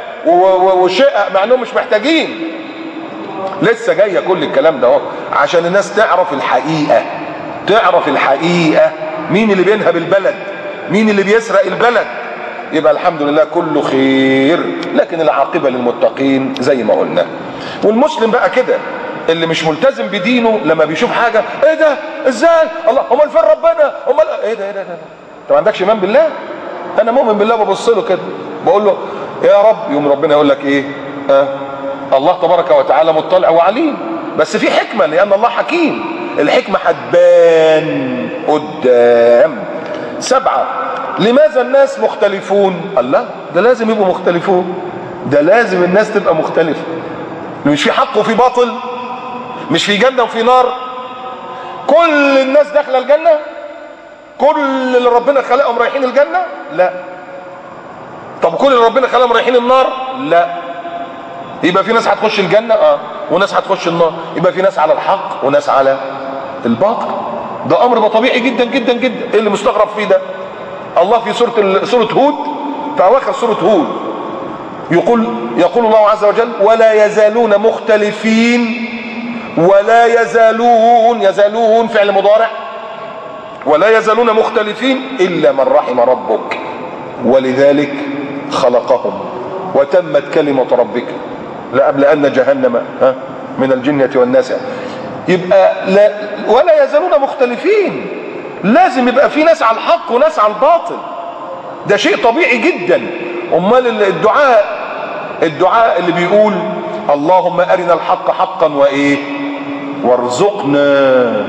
وشقق مع انهم مش محتاجين. لسه جايه كل الكلام ده اهو، عشان الناس تعرف الحقيقه، تعرف الحقيقه، مين اللي بينهب البلد، مين اللي بيسرق البلد. يبقى الحمد لله كله خير، لكن العاقبه للمتقين زي ما قلنا. والمسلم بقى كده اللي مش ملتزم بدينه لما بيشوف حاجه، ايه ده؟ ازاي؟ الله، امال فين ربنا؟ امال ايه ده؟ انت ما عندكش ايمان بالله؟ انا مؤمن بالله، ببص له كده بقول له يا رب، يوم ربنا يقول لك ايه؟ الله تبارك وتعالى مطلع وعليم، بس في حكمه، لان الله حكيم، الحكمه هتبان قدام. 7. لماذا الناس مختلفون؟ الله، ده لازم يبقوا مختلفون، ده لازم الناس تبقى مختلفه. مش في حق وفي باطل، مش في جنه وفي نار. كل الناس داخله الجنه، كل اللي ربنا خلقهم رايحين الجنه؟ لا. طب كل اللي ربنا خلقهم رايحين النار؟ لا. يبقى في ناس هتخش الجنه وناس هتخش النار، يبقى في ناس على الحق وناس على الباطل. ده امر طبيعي جدا جدا جدا. ايه اللي مستغرب فيه ده؟ الله في سورة هود، في اواخر سورة هود يقول الله عز وجل: ولا يزالون مختلفين. ولا يزالون فعل مضارع، ولا يزالون مختلفين الا من رحم ربك ولذلك خلقهم وتمت كلمة ربك لأملأن جهنم من الجنة والناس. يبقى ولا يزالون مختلفين، لازم يبقى في ناس على الحق وناس على الباطل، ده شيء طبيعي جدا. امال الدعاء اللي بيقول: اللهم ارنا الحق حقا وارزقنا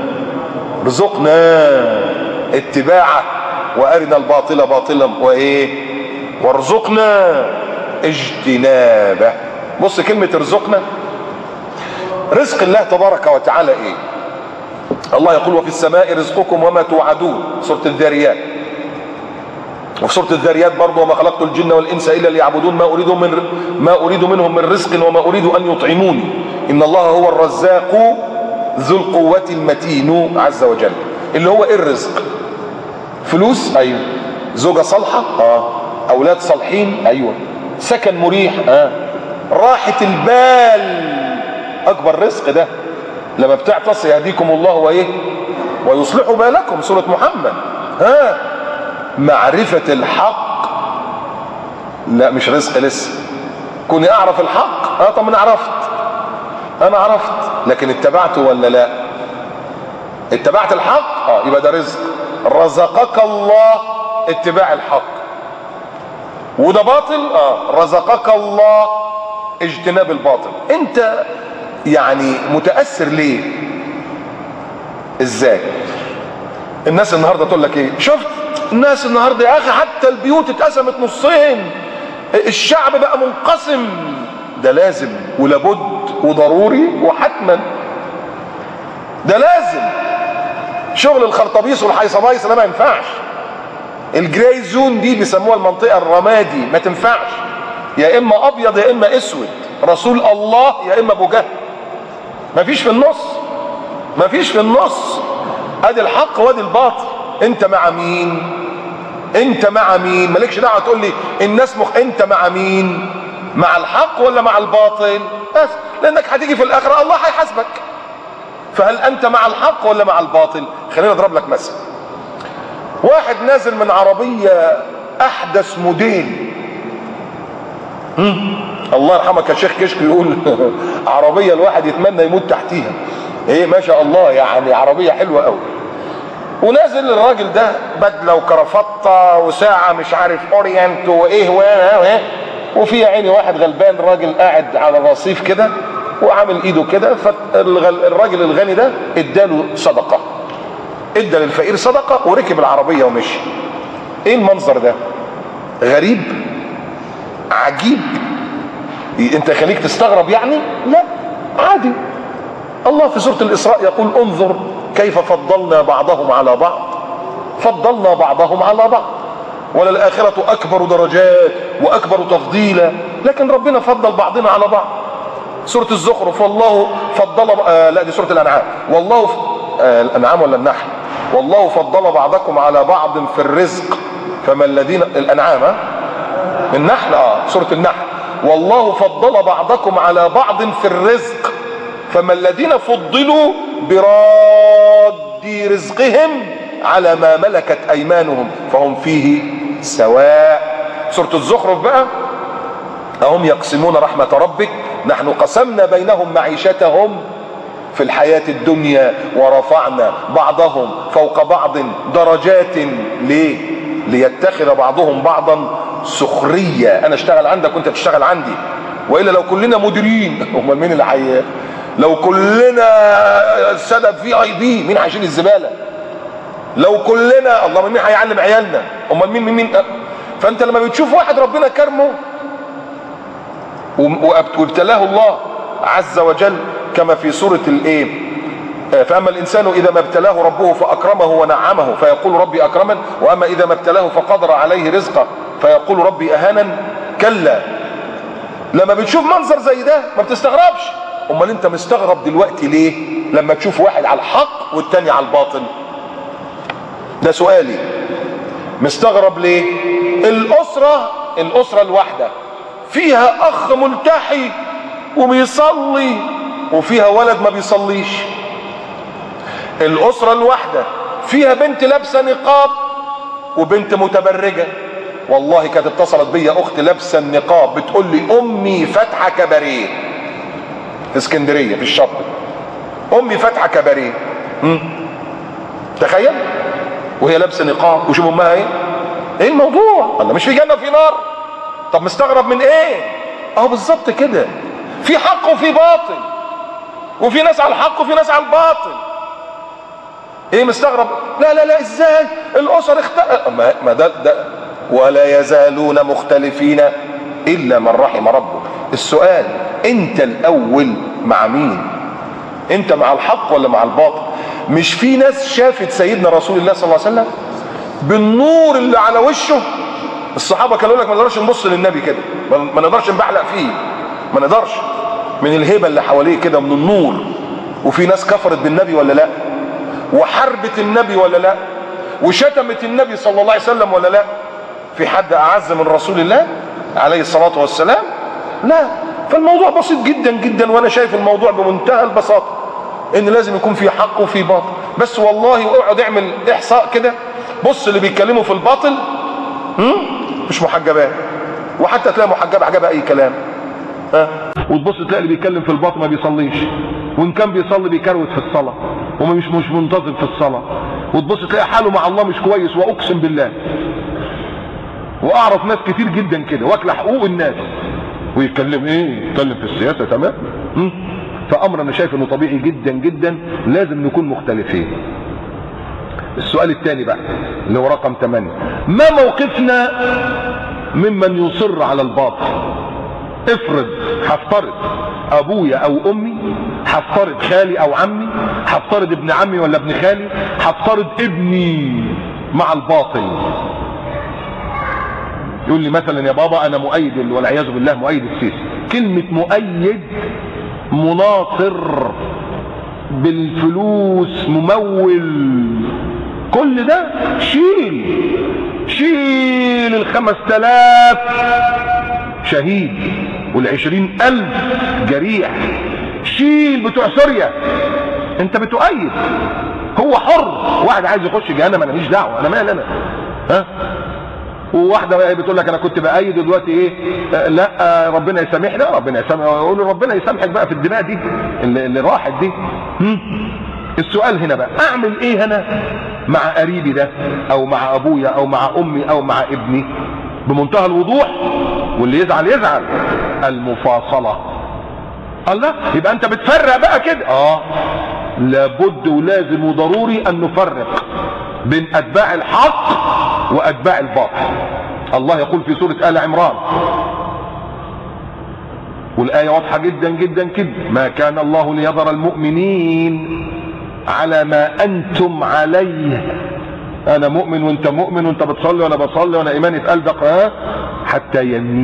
اتباعه، وارنا الباطل باطلا وارزقنا اجتنابه. بص كلمة ارزقنا، رزق الله تبارك وتعالى ايه؟ الله يقول: وفي السماء رزقكم وما توعدون، سورة الذاريات. وفي سورة الذاريات برضه: وما خلقت الجن والانس الا ليعبدون ما اريد منهم من رزق وما اريد ان يطعموني ان الله هو الرزاق ذو القوة المتين عز وجل. اللي هو ايه الرزق؟ فلوس، ايوه. زوجة صالحة، اولاد صالحين، ايوه. سكن مريح، راحة البال، اكبر رزق ده. لما بتعطس يهديكم الله ويصلح بالكم، سورة محمد. معرفة الحق، لا مش رزق لسه. كوني اعرف الحق، طب انا عرفت، لكن اتبعته ولا لا؟ اتبعت الحق، يبقى ده رزق. رزقك الله اتباع الحق. وده باطل، رزقك الله اجتناب الباطل. انت يعني متأثر ليه؟ ازاي؟ الناس النهارده تقول لك ايه؟ شفت الناس النهارده يا اخي، حتى البيوت اتقسمت نصين، الشعب بقى منقسم. ده لازم ولابد وضروري وحتما، ده لازم. شغل الخرطبيس والحيصبايص ده ما ينفعش. الجراي زون دي بيسموها المنطقة الرمادي، ما تنفعش. يا اما ابيض يا اما اسود، رسول الله يا اما ابو جهل، مفيش في النص. ادي الحق وادي الباطل. انت مع مين؟ مالكش دعوه تقول لي الناس انت مع مين؟ مع الحق ولا مع الباطل؟ بس لانك هتيجي في الاخره الله هيحاسبك. فهل انت مع الحق ولا مع الباطل؟ خليني اضرب لك مثل. واحد نازل من عربيه احدث موديل، الله يرحمك يا شيخ كشك يقول عربيه الواحد يتمنى يموت تحتيها. ايه ما شاء الله، يعني عربيه حلوه قوي. ونازل الراجل ده بدله وكرافطه وساعه مش عارف اورينت وفي عيني واحد غلبان راجل قاعد على الرصيف كده وعامل ايده كده. فالراجل الغني ده اداله صدقه، ادى للفقير صدقه وركب العربيه ومشي. ايه المنظر ده؟ غريب، عجيب، انت خليك تستغرب يعني؟ لا، عادي. الله في سورة الإسراء يقول: انظر كيف فضلنا بعضهم على بعض وللآخرة أكبر درجات وأكبر تفضيلا. لكن ربنا فضل بعضنا على بعض. سورة الزخرف: والله فضل لا دي سورة الأنعام. الأنعام ولا النحل؟ والله فضل بعضكم على بعض في الرزق فما الذين الأنعام النحل سورة النحل: والله فضل بعضكم على بعض في الرزق فما الذين فضلوا براد رزقهم على ما ملكت ايمانهم فهم فيه سواء. سورة الزخرف بقى: اهم يقسمون رحمة ربك نحن قسمنا بينهم معيشتهم في الحياة الدنيا ورفعنا بعضهم فوق بعض درجات. ليه؟ ليتخذ بعضهم بعضا سخرية. انا اشتغل عندك وانت تشتغل عندي، والا لو كلنا مديرين امال مين اللي لو كلنا سبب VIP مين هيشيل الزبالة؟ لو كلنا الله مين هيعلم عيالنا؟ امال مين؟ فانت لما بتشوف واحد ربنا كرمه وابتلاه الله عز وجل كما في سورة فأما الإنسان إذا ما ابتلاه ربه فأكرمه ونعمه فيقول ربي أكرمن، وأما إذا ما ابتلاه فقدر عليه رزقه فيقول ربي أهانن. كلا. لما بتشوف منظر زي ده ما بتستغربش. امال انت مستغرب دلوقتي ليه لما تشوف واحد على الحق والتاني على الباطل؟ ده سؤالي. مستغرب ليه؟ الأسرة الواحدة فيها أخ ملتحي وبيصلي وفيها ولد ما بيصليش. الأسرة الواحدة فيها بنت لابسة نقاب وبنت متبرجة. والله كانت اتصلت بيا أخت لابسة النقاب بتقول لي أمي فاتحة كباريه في اسكندرية في الشاطئ. أمي فاتحة كباريه. تخيل، وهي لابسة نقاب وشوف أمها إيه الموضوع؟ الله، مش في جنة وفي نار؟ طب مستغرب من إيه؟ أهو بالظبط كده، في حق وفي باطل، وفي ناس على الحق وفي ناس على الباطل. ايه مستغرب؟ لا ازاي الاسر ما ده ولا يزالون مختلفين الا من رحم ربك. السؤال انت الاول مع مين؟ انت مع الحق ولا مع الباطل؟ مش في ناس شافت سيدنا رسول الله صلى الله عليه وسلم بالنور اللي على وشه؟ الصحابه كانوا يقول لك ما نقدرش نبص للنبي كده، ما نقدرش نبحلق فيه، ما نقدرش، من الهبه اللي حواليه كده من النور. وفي ناس كفرت بالنبي ولا لا؟ وحربت النبي ولا لا؟ وشتمت النبي صلى الله عليه وسلم ولا لا؟ في حد اعز من رسول الله عليه الصلاه والسلام؟ لا. فالموضوع بسيط جدا جدا، وانا شايف الموضوع بمنتهى البساطه، ان لازم يكون في حق وفي باطل. بس والله اقعد اعمل احصاء كده، بص اللي بيتكلموا في الباطل مش محجبات، وحتى تلاقي محجبه حجبها اي كلام، وتبص تلاقي اللي بيتكلم في الباطل ما بيصليش، وان كان بيصلي بيكروت في الصلاه ومش منتظم في الصلاه، وتبص تلاقي حاله مع الله مش كويس. واقسم بالله واعرف ناس كتير جدا كده واكله حقوق الناس، ويتكلم يتكلم في السياسه. تمام. فامر انا شايف انه طبيعي جدا جدا، لازم نكون مختلفين. السؤال الثاني بقى اللي هو رقم 8، ما موقفنا ممن يصر على الباطل؟ افرض، هفترض ابويا او امي، هفترض خالي او عمي، هفترض ابن عمي ولا ابن خالي، هفترض ابني مع الباطل. يقول لي مثلا يا بابا انا مؤيد والعياذ بالله مؤيد السيسي. كلمة مؤيد، مناصر بالفلوس، ممول، كل ده شيل 5000 شهيد وال20,000 جريح، شيل بتوع سوريا. انت بتؤيد، هو حر. واحد عايز يخش جهنم انا ماليش دعوه، انا مالي انا. وواحده بتقول لك انا كنت بايد ودلوقتي لا ربنا يسامحنا. ربنا يسامح، اقول له ربنا يسامحك بقى في الدماء دي اللي راحت دي. السؤال هنا بقى، اعمل ايه انا مع قريبي ده او مع ابويا او مع امي او مع ابني؟ بمنتهى الوضوح، واللي يزعل يزعل، المفاصله. الله، يبقى انت بتفرق بقى كده. لابد ولازم وضروري ان نفرق بين اتباع الحق واتباع الباطل. الله يقول في سورة آل عمران، والآية واضحة جدا جدا كده: ما كان الله ليذر المؤمنين على ما أنتم عليه. أنا مؤمن وأنت مؤمن، وأنت بتصلي وأنا بصلي، وأنا إيماني في قلبك، حتى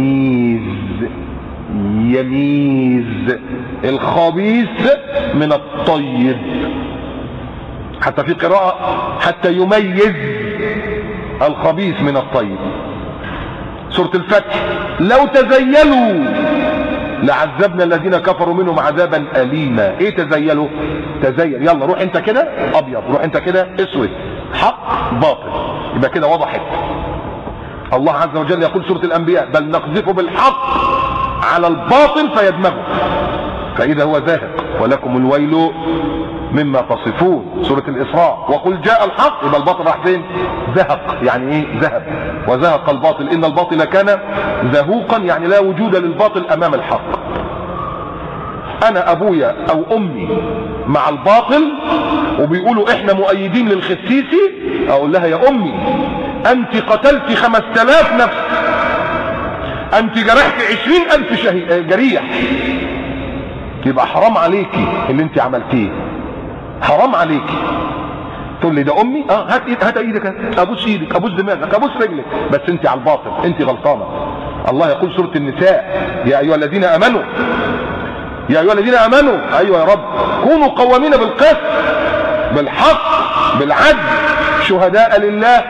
يميز الخبيث من الطيب. حتى في قراءة حتى يميز الخبيث من الطيب. سورة الفتح: لو تزيلوا لعذبنا الذين كفروا منهم عذابا أليما. ايه تزيلوا؟ تزيل، يلا روح انت كده ابيض، روح انت كده اسود، حق باطل، يبقى كده وضحت. الله عز وجل يقول سورة الانبياء: بل نقذف بالحق على الباطل فيدمغه فاذا هو زاهق ولكم الويل مما تصفون. سورة الإسراء: وقل جاء الحق. يبقى الباطل راح فين؟ زهق. يعني ايه؟ ذهب. وزهق الباطل ان الباطل كان زهوقا، يعني لا وجود للباطل امام الحق. انا ابويا او امي مع الباطل وبيقولوا احنا مؤيدين للخسيسي، اقول لها يا امي انت قتلت 5000 نفس، انت جرحت 20,000 جريح، يبقى حرام عليكي اللي انت عملتيه، حرام عليكي. تقول لي ده امي، هات ايدك، ابوس ايدك، ابوس دماغك، ابوس رجلك، بس انت على الباطل، انت غلطانه. الله يقول سورة النساء: يا ايها الذين امنوا، يا ايها الذين امنوا، ايوه يا رب، كونوا قوامين بالقسط، بالحق، بالعدل، شهداء لله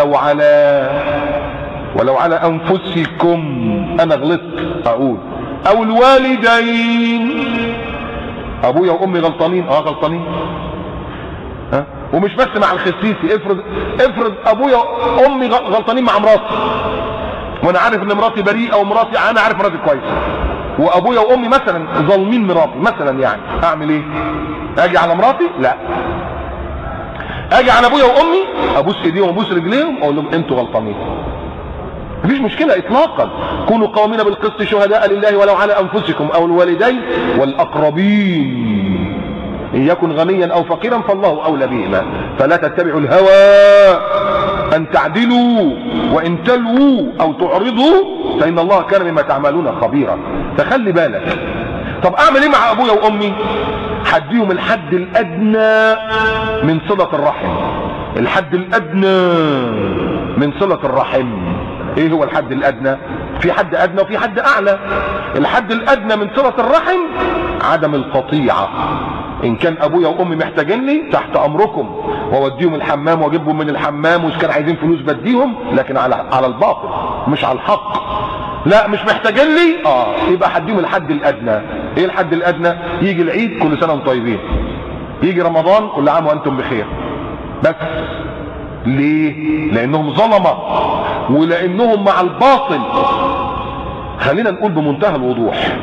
ولو على انفسكم، انا غلطت اقول، او الوالدين، ابويا وامي غلطانين، غلطانين، ومش بس مع الخسيسي، افرض ابويا وامي غلطانين مع مراتي، وانا عارف ان مراتي بريئه، ومراتي انا عارف مراتي كويسه، وابويا وامي مثلا ظالمين مراتي مثلا، يعني اعمل ايه؟ اجي على مراتي؟ لا، اجي على ابويا وامي ابوس ايديهم وابوس رجليهم اقول لهم انتوا غلطانين. مفيش مشكله اطلاقا. كونوا قوامين بالقسط شهداء لله ولو على انفسكم او الوالدين والاقربين، ان يكن غنيا او فقيرا فالله اولى بهما، فلا تتبعوا الهوى ان تعدلوا وان تلووا او تعرضوا فان الله كان بما تعملون خبيرا. فخلي بالك. طب اعمل ايه مع ابويا وامي؟ حديهم الحد الادنى من صلة الرحم. الحد الادنى من صلة الرحم ايه هو الحد الادنى؟ في حد ادنى وفي حد اعلى. الحد الادنى من صلة الرحم عدم القطيعة. ان كان ابويا وامي محتاجيني تحت امركم، واوديهم الحمام واجيبهم من الحمام، وإذا كان عايزين فلوس بديهم، لكن على الباطل مش على الحق. لا مش محتاجين لي، يبقى حديهم الحد الادنى. ايه الحد الادنى؟ يجي العيد كل سنه وانتم طيبين، يجي رمضان كل عام وانتم بخير. بس ليه؟ لانهم ظلمه ولانهم مع الباطل. خلينا نقول بمنتهى الوضوح،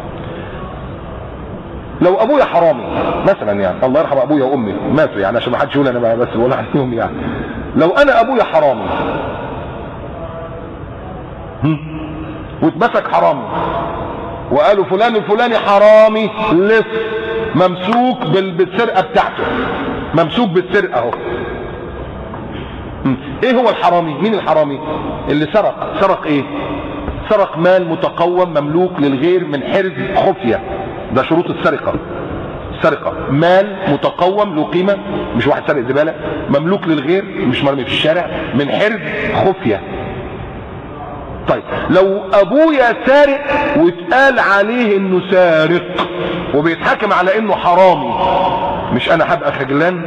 لو ابويا حرامي مثلا، يعني الله يرحم ابويا وامي ماتوا يعني عشان ما حدش يقول انا بس بقول عليهم، يعني لو انا ابويا حرامي واتمسك حرامي وقالوا فلان الفلاني حرامي لص ممسوك بالسرقه بتاعته، ممسوك بالسرقه اهو. ايه هو الحرامي؟ مين الحرامي؟ اللي سرق ايه؟ سرق مال متقوم مملوك للغير من حرز خفيه. ده شروط السرقه. سرقه مال متقوم له قيمه، مش واحد سرق زباله، مملوك للغير، مش مرمي في الشارع، من حرز خفيه. طيب لو ابويا سارق واتقال عليه انه سارق وبيتحاكم على انه حرامي، مش انا هبقى خجلان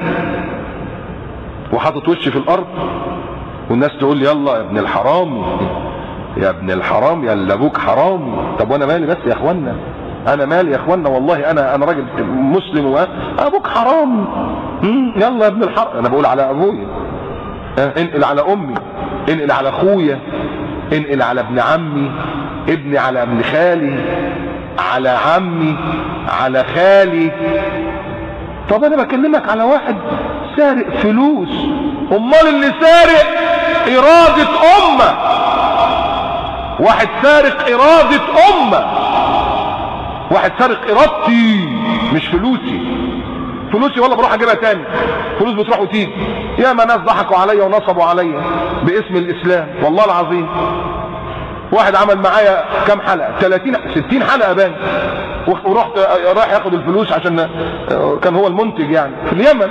وحاطط وشي في الارض والناس تقول لي يلا يا ابن الحرامي، يا ابن الحرام، يا اللي ابوك حرامي. طب وانا مالي بس يا اخوانا؟ انا مالي يا اخوانا؟ والله انا راجل مسلم وابوك حرامي. يلا يا ابن الحرام. انا بقول على ابويا، انقل على امي، انقل على اخويا، انقل على ابن عمي، ابني على ابن خالي، على عمي، على خالي. طب انا بكلمك على واحد سارق فلوس، امال اللي سارق ارادة امة. واحد سارق ارادة امة، واحد سارق ارادتي مش فلوسي. فلوسي والله بروح اجيبها تاني، فلوس بتروح وتيجي. يا ما ناس ضحكوا عليا ونصبوا عليا باسم الاسلام والله العظيم. واحد عمل معايا كام حلقه، 30 60 حلقه باين، ورحت رايح ياخد الفلوس عشان كان هو المنتج يعني في اليمن،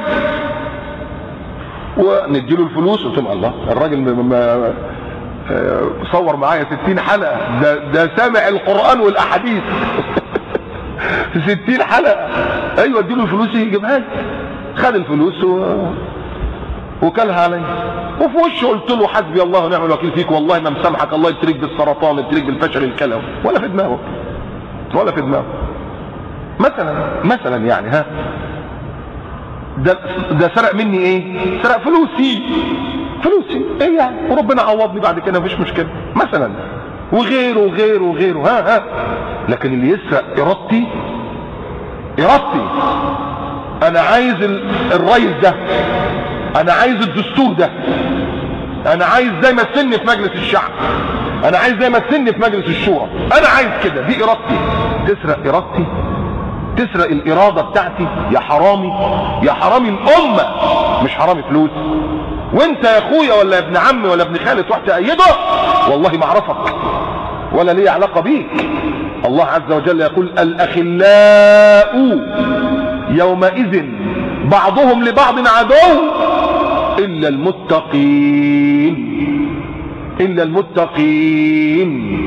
ونديله الفلوس. قلت له الله، الراجل صور معايا 60 حلقه، ده سامع القران والاحاديث في 60 حلقه. ايوه اديله الفلوس يجيبها لي. خد الفلوس وكلها علي، وفي وشه قلت له حسبي الله ونعم الوكيل فيك، والله ما مسامحك، الله يبتليك بالسرطان، يبتليك بالفشل الكلوي. ولا في دماغه، ولا في دماغه. مثلا يعني ده سرق مني ايه؟ سرق فلوسي ايه يعني؟ وربنا عوضني بعد كده مفيش مشكله مثلا، وغيره. لكن اللي يسرق ارادتي، انا عايز الرئيس ده، انا عايز الدستور ده، انا عايز زي ما السن في مجلس الشعب، انا عايز زي ما السن في مجلس الشورى، انا عايز كده. دي ارادتي. تسرق ارادتي، تسرق الاراده بتاعتي، يا حرامي، يا حرامي الامه، مش حرامي فلوس. وانت يا اخويا ولا ابن عمي ولا ابن خالي تروح تأيده، والله ما اعرفك ولا لي علاقه بيك. الله عز وجل يقول الاخلاء يومئذ بعضهم لبعض عدو الا المتقين.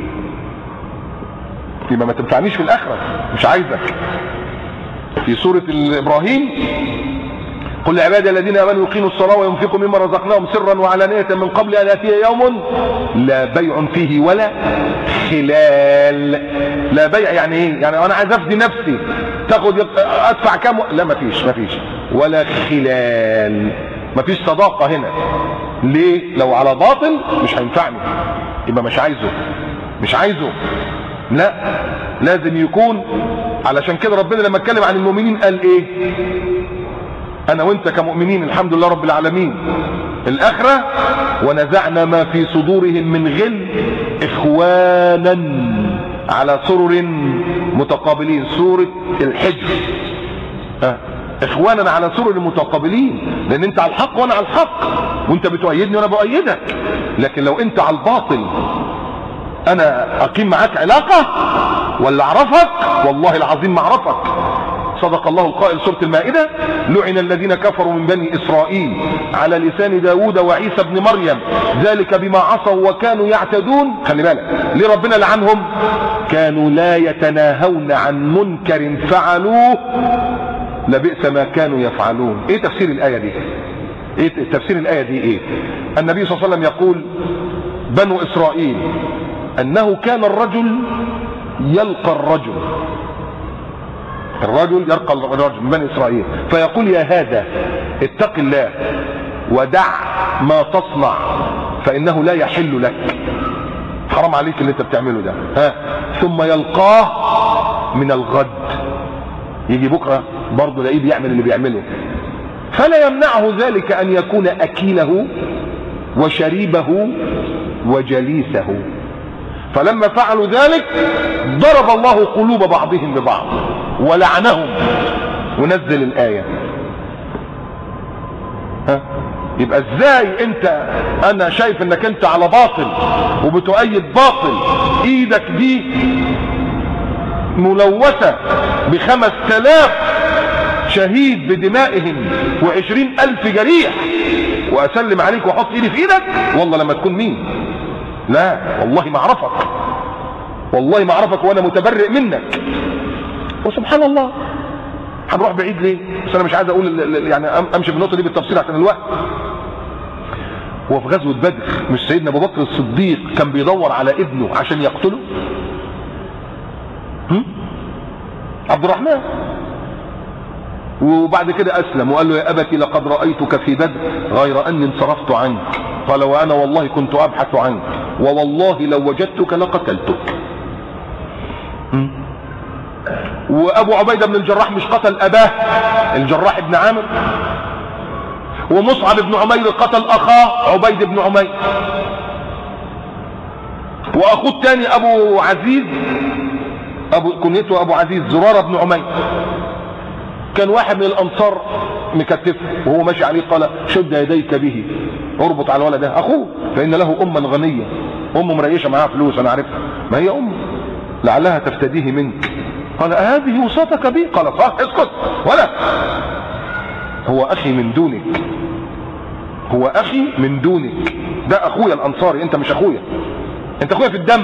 يبقى ما تنفعنيش في الاخره، مش عايزك. في سوره ابراهيم قل لعبادي الذين امنوا يقيموا الصلاه وينفقوا مما رزقناهم سرا وعلانيه من قبل ان ياتي يوم لا بيع فيه ولا خلال. لا بيع يعني ايه؟ يعني انا عايز افدي نفسي، تاخد ادفع كام؟ لا مفيش ولا خلال، مفيش صداقه هنا. ليه؟ لو على باطل مش هينفعني، يبقى مش عايزه. لا، لازم يكون. علشان كده ربنا لما اتكلم عن المؤمنين قال ايه؟ انا وانت كمؤمنين الحمد لله رب العالمين الاخره ونزعنا ما في صدورهم من غل اخوانا على سرر متقابلين. سوره الحجر. اخوانا على سرر متقابلين، لان انت على الحق وانا على الحق، وانت بتؤيدني وانا بؤيدك. لكن لو انت على الباطل انا اقيم معاك علاقه ولا اعرفك؟ والله العظيم ما اعرفك. صدق الله القائل سورة المائدة: لعن الذين كفروا من بني إسرائيل على لسان داود وعيسى بن مريم ذلك بما عصوا وكانوا يعتدون. خلي بالك ليه ربنا لعنهم؟ كانوا لا يتناهون عن منكر فعلوه لبئس ما كانوا يفعلون. ايه تفسير الآية دي؟ ايه؟ النبي صلى الله عليه وسلم يقول: بنو إسرائيل أنه كان الرجل يلقى الرجل يلقى الرجل من بني إسرائيل فيقول: يا هذا اتق الله ودع ما تصنع فإنه لا يحل لك، حرام عليك اللي انت بتعمله ده. ثم يلقاه من الغد، يجي بكرة برضه لاقيه بيعمل اللي بيعمله، فلا يمنعه ذلك أن يكون أكيله وشريبه وجليسه. فلما فعلوا ذلك ضرب الله قلوب بعضهم ببعض ولعنهم ونزل الآية. يبقى ازاي انت، انا شايف انك انت على باطل وبتؤيد باطل، ايدك دي ملوثة ب5000 شهيد بدمائهم و20,000 جريح، واسلم عليك واحط ايدي في ايدك؟ والله لما تكون مين؟ لا والله ما اعرفك، وانا متبرئ منك. وسبحان الله هنروح بعيد ليه؟ بس انا مش عايز اقول يعني امشي في النقطه دي بالتفصيل عشان الوقت. هو في غزوه بدر مش سيدنا ابو بكر الصديق كان بيدور على ابنه عشان يقتله؟ عبد الرحمن. وبعد كده اسلم وقال له: يا ابتي لقد رايتك في بدر غير اني انصرفت عنك. قال: وانا والله كنت ابحث عنك، ووالله لو وجدتك لقتلتك. وابو عبيده بن الجراح مش قتل اباه الجراح بن عامر؟ ومصعب بن عمير قتل اخاه عبيد بن عمير. واخوه الثاني ابو عزيز، كنيته ابو عزيز، زراره بن عمير، كان واحد من الانصار مكتفه وهو ماشي عليه قال: شد يديك به، اربط على الولد ده اخوه، فان له اما غنيه، امه مريشه معاها فلوس انا عارفها، ما هي امه لعلها تفتديه منك. قال: هذه وصاتك بي؟ قال: صح، اسكت ولا. هو اخي من دونك، ده اخويا الانصاري، انت مش اخويا، انت اخويا في الدم.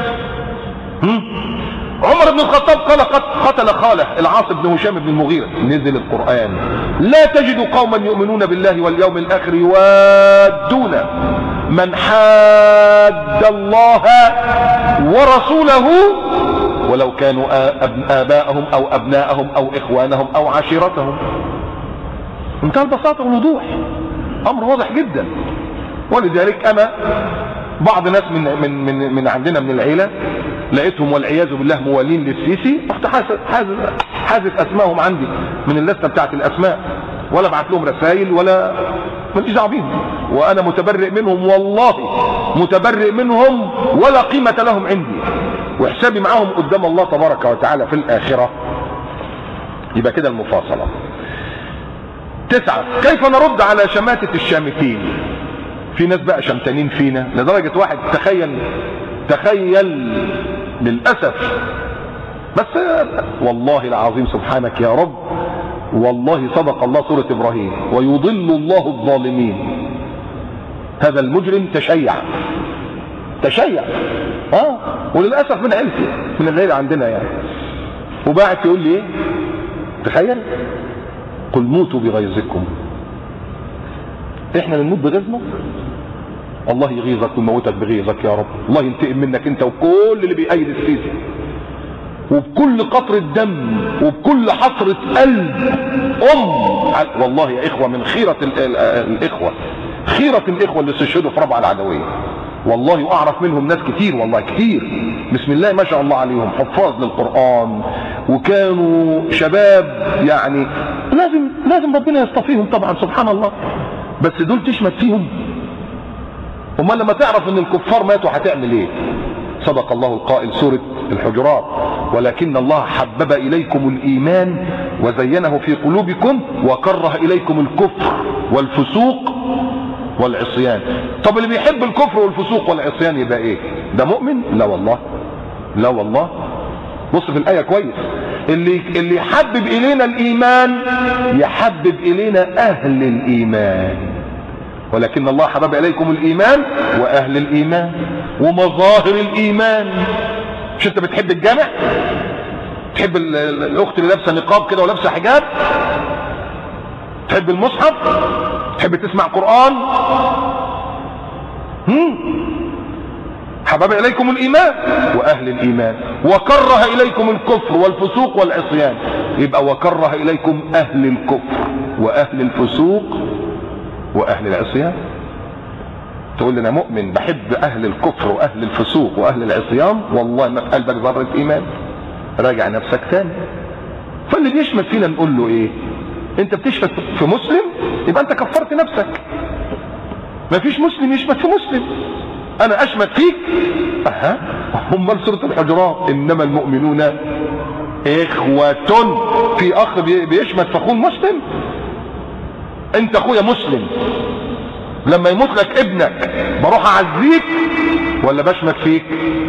عمر بن الخطاب قال: قتل خاله العاص بن هشام بن المغيرة. نزل القرآن: لا تجد قوما يؤمنون بالله واليوم الآخر يوادون من حاد الله ورسوله ولو كانوا آباءهم أو أبناءهم أو إخوانهم أو عشيرتهم. انتهى البساطة والوضوح، أمر واضح جدا. ولذلك أنا بعض ناس من عندنا من العيلة لقيتهم والعياذ بالله موالين للسيسي، رحت حازف اسمائهم عندي من اللسته بتاعت الاسماء، ولا بعت لهم رسائل ولا ماليش دعوه بيهم، وانا متبرئ منهم، والله متبرئ منهم ولا قيمه لهم عندي، وحسابي معاهم قدام الله تبارك وتعالى في الاخره. يبقى كده المفاصله. 9. كيف نرد على شماتة الشامتين؟ في ناس بقى شمتانين فينا لدرجه واحد تخيل للأسف، بس والله العظيم سبحانك يا رب، والله صدق الله سورة إبراهيم: ويضل الله الظالمين. هذا المجرم تشيع وللأسف من عيلتي، من العيلة عندنا يعني، وباعت يقول لي ايه؟ تخيل: قل موتوا بغيظكم احنا اللي نموت بغيظنا؟ الله يغيظك ويموتك بغيظك يا رب. الله ينتقم منك انت وكل اللي بيأيد السيسي، وبكل قطرة دم وبكل حسرة قلب والله يا اخوة من خيرة الاخوة، خيرة الاخوة اللي استشهدوا في ربع العدوية والله، واعرف منهم ناس كتير والله كتير بسم الله ما شاء الله عليهم، حفاظ للقرآن وكانوا شباب يعني لازم ربنا يصطفيهم طبعا سبحان الله، بس دول تشمت فيهم؟ امال لما تعرف ان الكفار ماتوا هتعمل ايه؟ صدق الله القائل سورة الحجرات: ولكن الله حبب اليكم الايمان وزينه في قلوبكم وكره اليكم الكفر والفسوق والعصيان. طب اللي بيحب الكفر والفسوق والعصيان يبقى ايه؟ ده مؤمن؟ لا والله، لا والله. بص في الآية كويس، اللي يحبب الينا الايمان يحبب الينا اهل الايمان. ولكن الله حبب اليكم الايمان واهل الايمان ومظاهر الايمان. مش انت بتحب الجامع؟ تحب الاخت اللي لابسه نقاب كده ولابسه حجاب؟ تحب المصحف؟ تحب تسمع قرآن؟ حبب اليكم الايمان واهل الايمان وكره اليكم الكفر والفسوق والعصيان. يبقى وكره اليكم اهل الكفر واهل الفسوق واهل العصيان. تقول لي انا مؤمن بحب اهل الكفر واهل الفسوق واهل العصيان، والله ما في قلبك ذره ايمان. راجع نفسك ثاني. فاللي بيشمت فينا نقول له ايه؟ انت بتشمت في مسلم يبقى انت كفرت نفسك. ما فيش مسلم يشمت في مسلم. انا اشمت فيك امال سوره الحجرات انما المؤمنون اخوة. في اخ بيشمت في اخوه المسلم؟ انت اخويا مسلم، لما يموت لك ابنك بروح اعزيك ولا بشمت فيك؟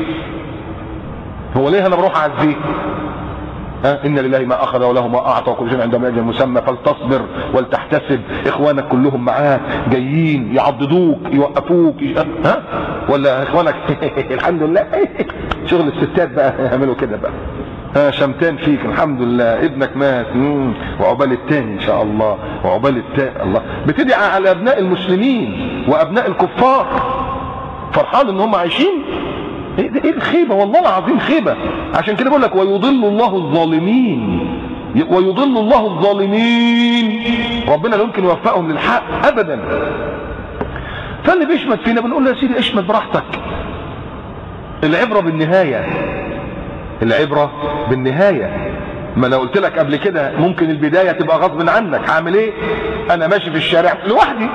هو ليه انا بروح اعزيك؟ ان لله ما اخذ وله ما اعطى وكل شيء عنده اجل مسمى فلتصبر ولتحتسب. اخوانك كلهم معاك جايين يعضدوك يوقفوك ولا اخوانك الحمد لله شغل الستات بقى يعملوا كده بقى شمتان فيك الحمد لله ابنك مات وعقبال التاني ان شاء الله وعقبال التاني. الله بتدعي على ابناء المسلمين وابناء الكفار فرحان ان هم عايشين. ايه الخيبه والله العظيم خيبه. عشان كده بقول لك ويضل الله الظالمين، ويضل الله الظالمين. ربنا لا يمكن يوفقهم للحق ابدا. فاللي بيشمت فينا بنقول له يا سيدي اشمت براحتك، العبره بالنهايه، العبره بالنهايه. ما انا قلت لك قبل كده ممكن البدايه تبقى غصب عنك. هعمل ايه؟ انا ماشي في الشارع لوحدي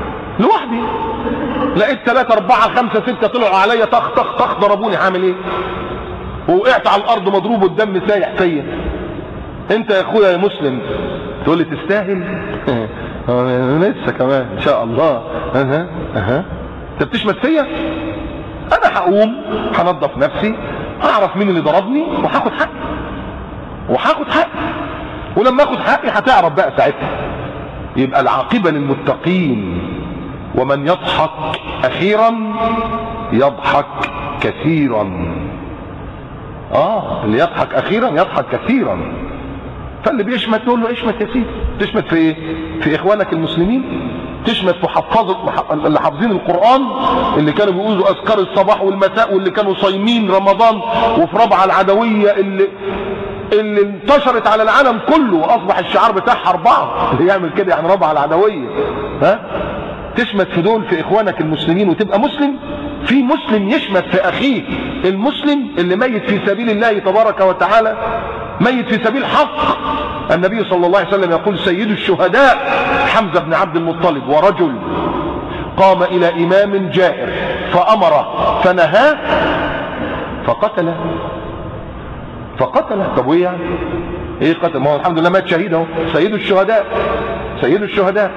لقيت 3 4 5 6 طلعوا عليا طخ طخ طخ ضربوني، هعمل ايه؟ ووقعت على الارض مضروب والدم سايح فيا. انت يا اخويا يا مسلم تقول لي تستاهل؟ لسه كمان ان شاء الله. انت بتشمت فيا؟ انا هقوم هنضف نفسي، هعرف مين اللي ضربني وهاخد حقي ولما اخد حقي هتعرف بقى ساعتها. يبقى العاقبه للمتقين. ومن يضحك اخيرا يضحك كثيرا. اللي يضحك اخيرا يضحك كثيرا. فاللي بيشمت نقول له اشمت يا سيدي. تشمت في ايه؟ في اخوانك المسلمين، تشمت في اللي حافظين القرآن، اللي كانوا بيقولوا اذكار الصباح والمساء، واللي كانوا صايمين رمضان، وفي ربع العدوية اللي انتشرت على العالم كله واصبح الشعار بتاعها 4 اللي يعمل كده يعني ربع العدوية. تشمت في دول في اخوانك المسلمين وتبقى مسلم. في مسلم يشمت في اخيه المسلم اللي ميت في سبيل الله تبارك وتعالى، ميت في سبيل حق. النبي صلى الله عليه وسلم يقول سيد الشهداء حمزة بن عبد المطلب، ورجل قام الى امام جائر فامره فنهاه فقتله. طب وايه يعني؟ ايه قتل؟ ما هو الحمد لله مات شهيد اهو. سيد الشهداء.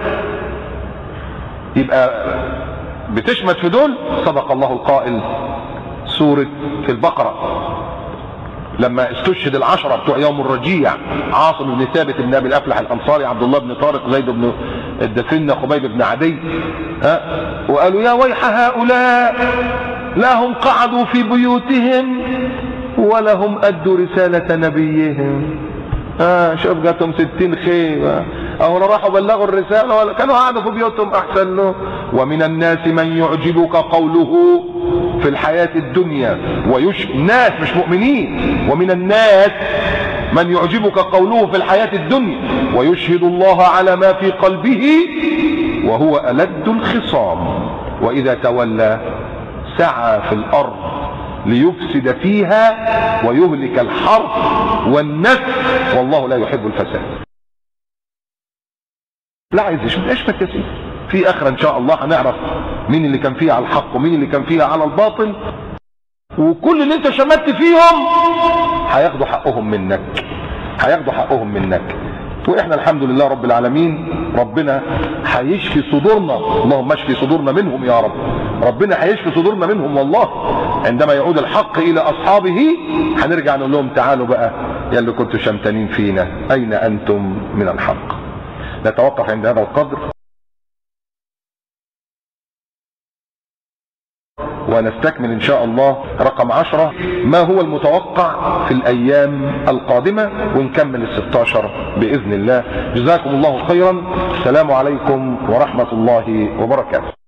يبقى بتشمت في دول. صدق الله القائل سورة البقرة لما استشهد 10 بتوع يوم الرجيع، عاصم بن ثابت بن ابي الافلح الانصاري، عبد الله بن طارق، زيد بن الدفنة، خبيب بن عدي، وقالوا يا ويح هؤلاء لهم قعدوا في بيوتهم ولهم ادوا رسالة نبيهم. شوف جاتهم 60 خيبة. أو لا راحوا بلغوا الرسالة ولا كانوا قاعدوا في بيوتهم أحسن له. ومن الناس من يعجبك قوله في الحياة الدنيا ناس مش مؤمنين. ومن الناس من يعجبك قوله في الحياة الدنيا ويشهد الله على ما في قلبه وهو ألد الخصام وإذا تولى سعى في الأرض ليفسد فيها ويهلك الحرث والنسل والله لا يحب الفساد. لا عايز اشمت يا سيدي، في آخرة إن شاء الله هنعرف مين اللي كان فيها على الحق ومين اللي كان فيها على الباطل، وكل اللي انت شمت فيهم هياخدوا حقهم منك، هياخدوا حقهم منك. واحنا الحمد لله رب العالمين ربنا هيشفي صدورنا، اللهم اشفي صدورنا منهم يا رب. ربنا هيشفي صدورنا منهم والله. عندما يعود الحق الى اصحابه هنرجع نقول لهم تعالوا بقى يا اللي كنتوا شمتانين فينا، اين انتم من الحق. نتوقف عند هذا القدر ونستكمل ان شاء الله رقم 10 ما هو المتوقع في الايام القادمة، ونكمل 16 باذن الله. جزاكم الله خيرا. السلام عليكم ورحمة الله وبركاته.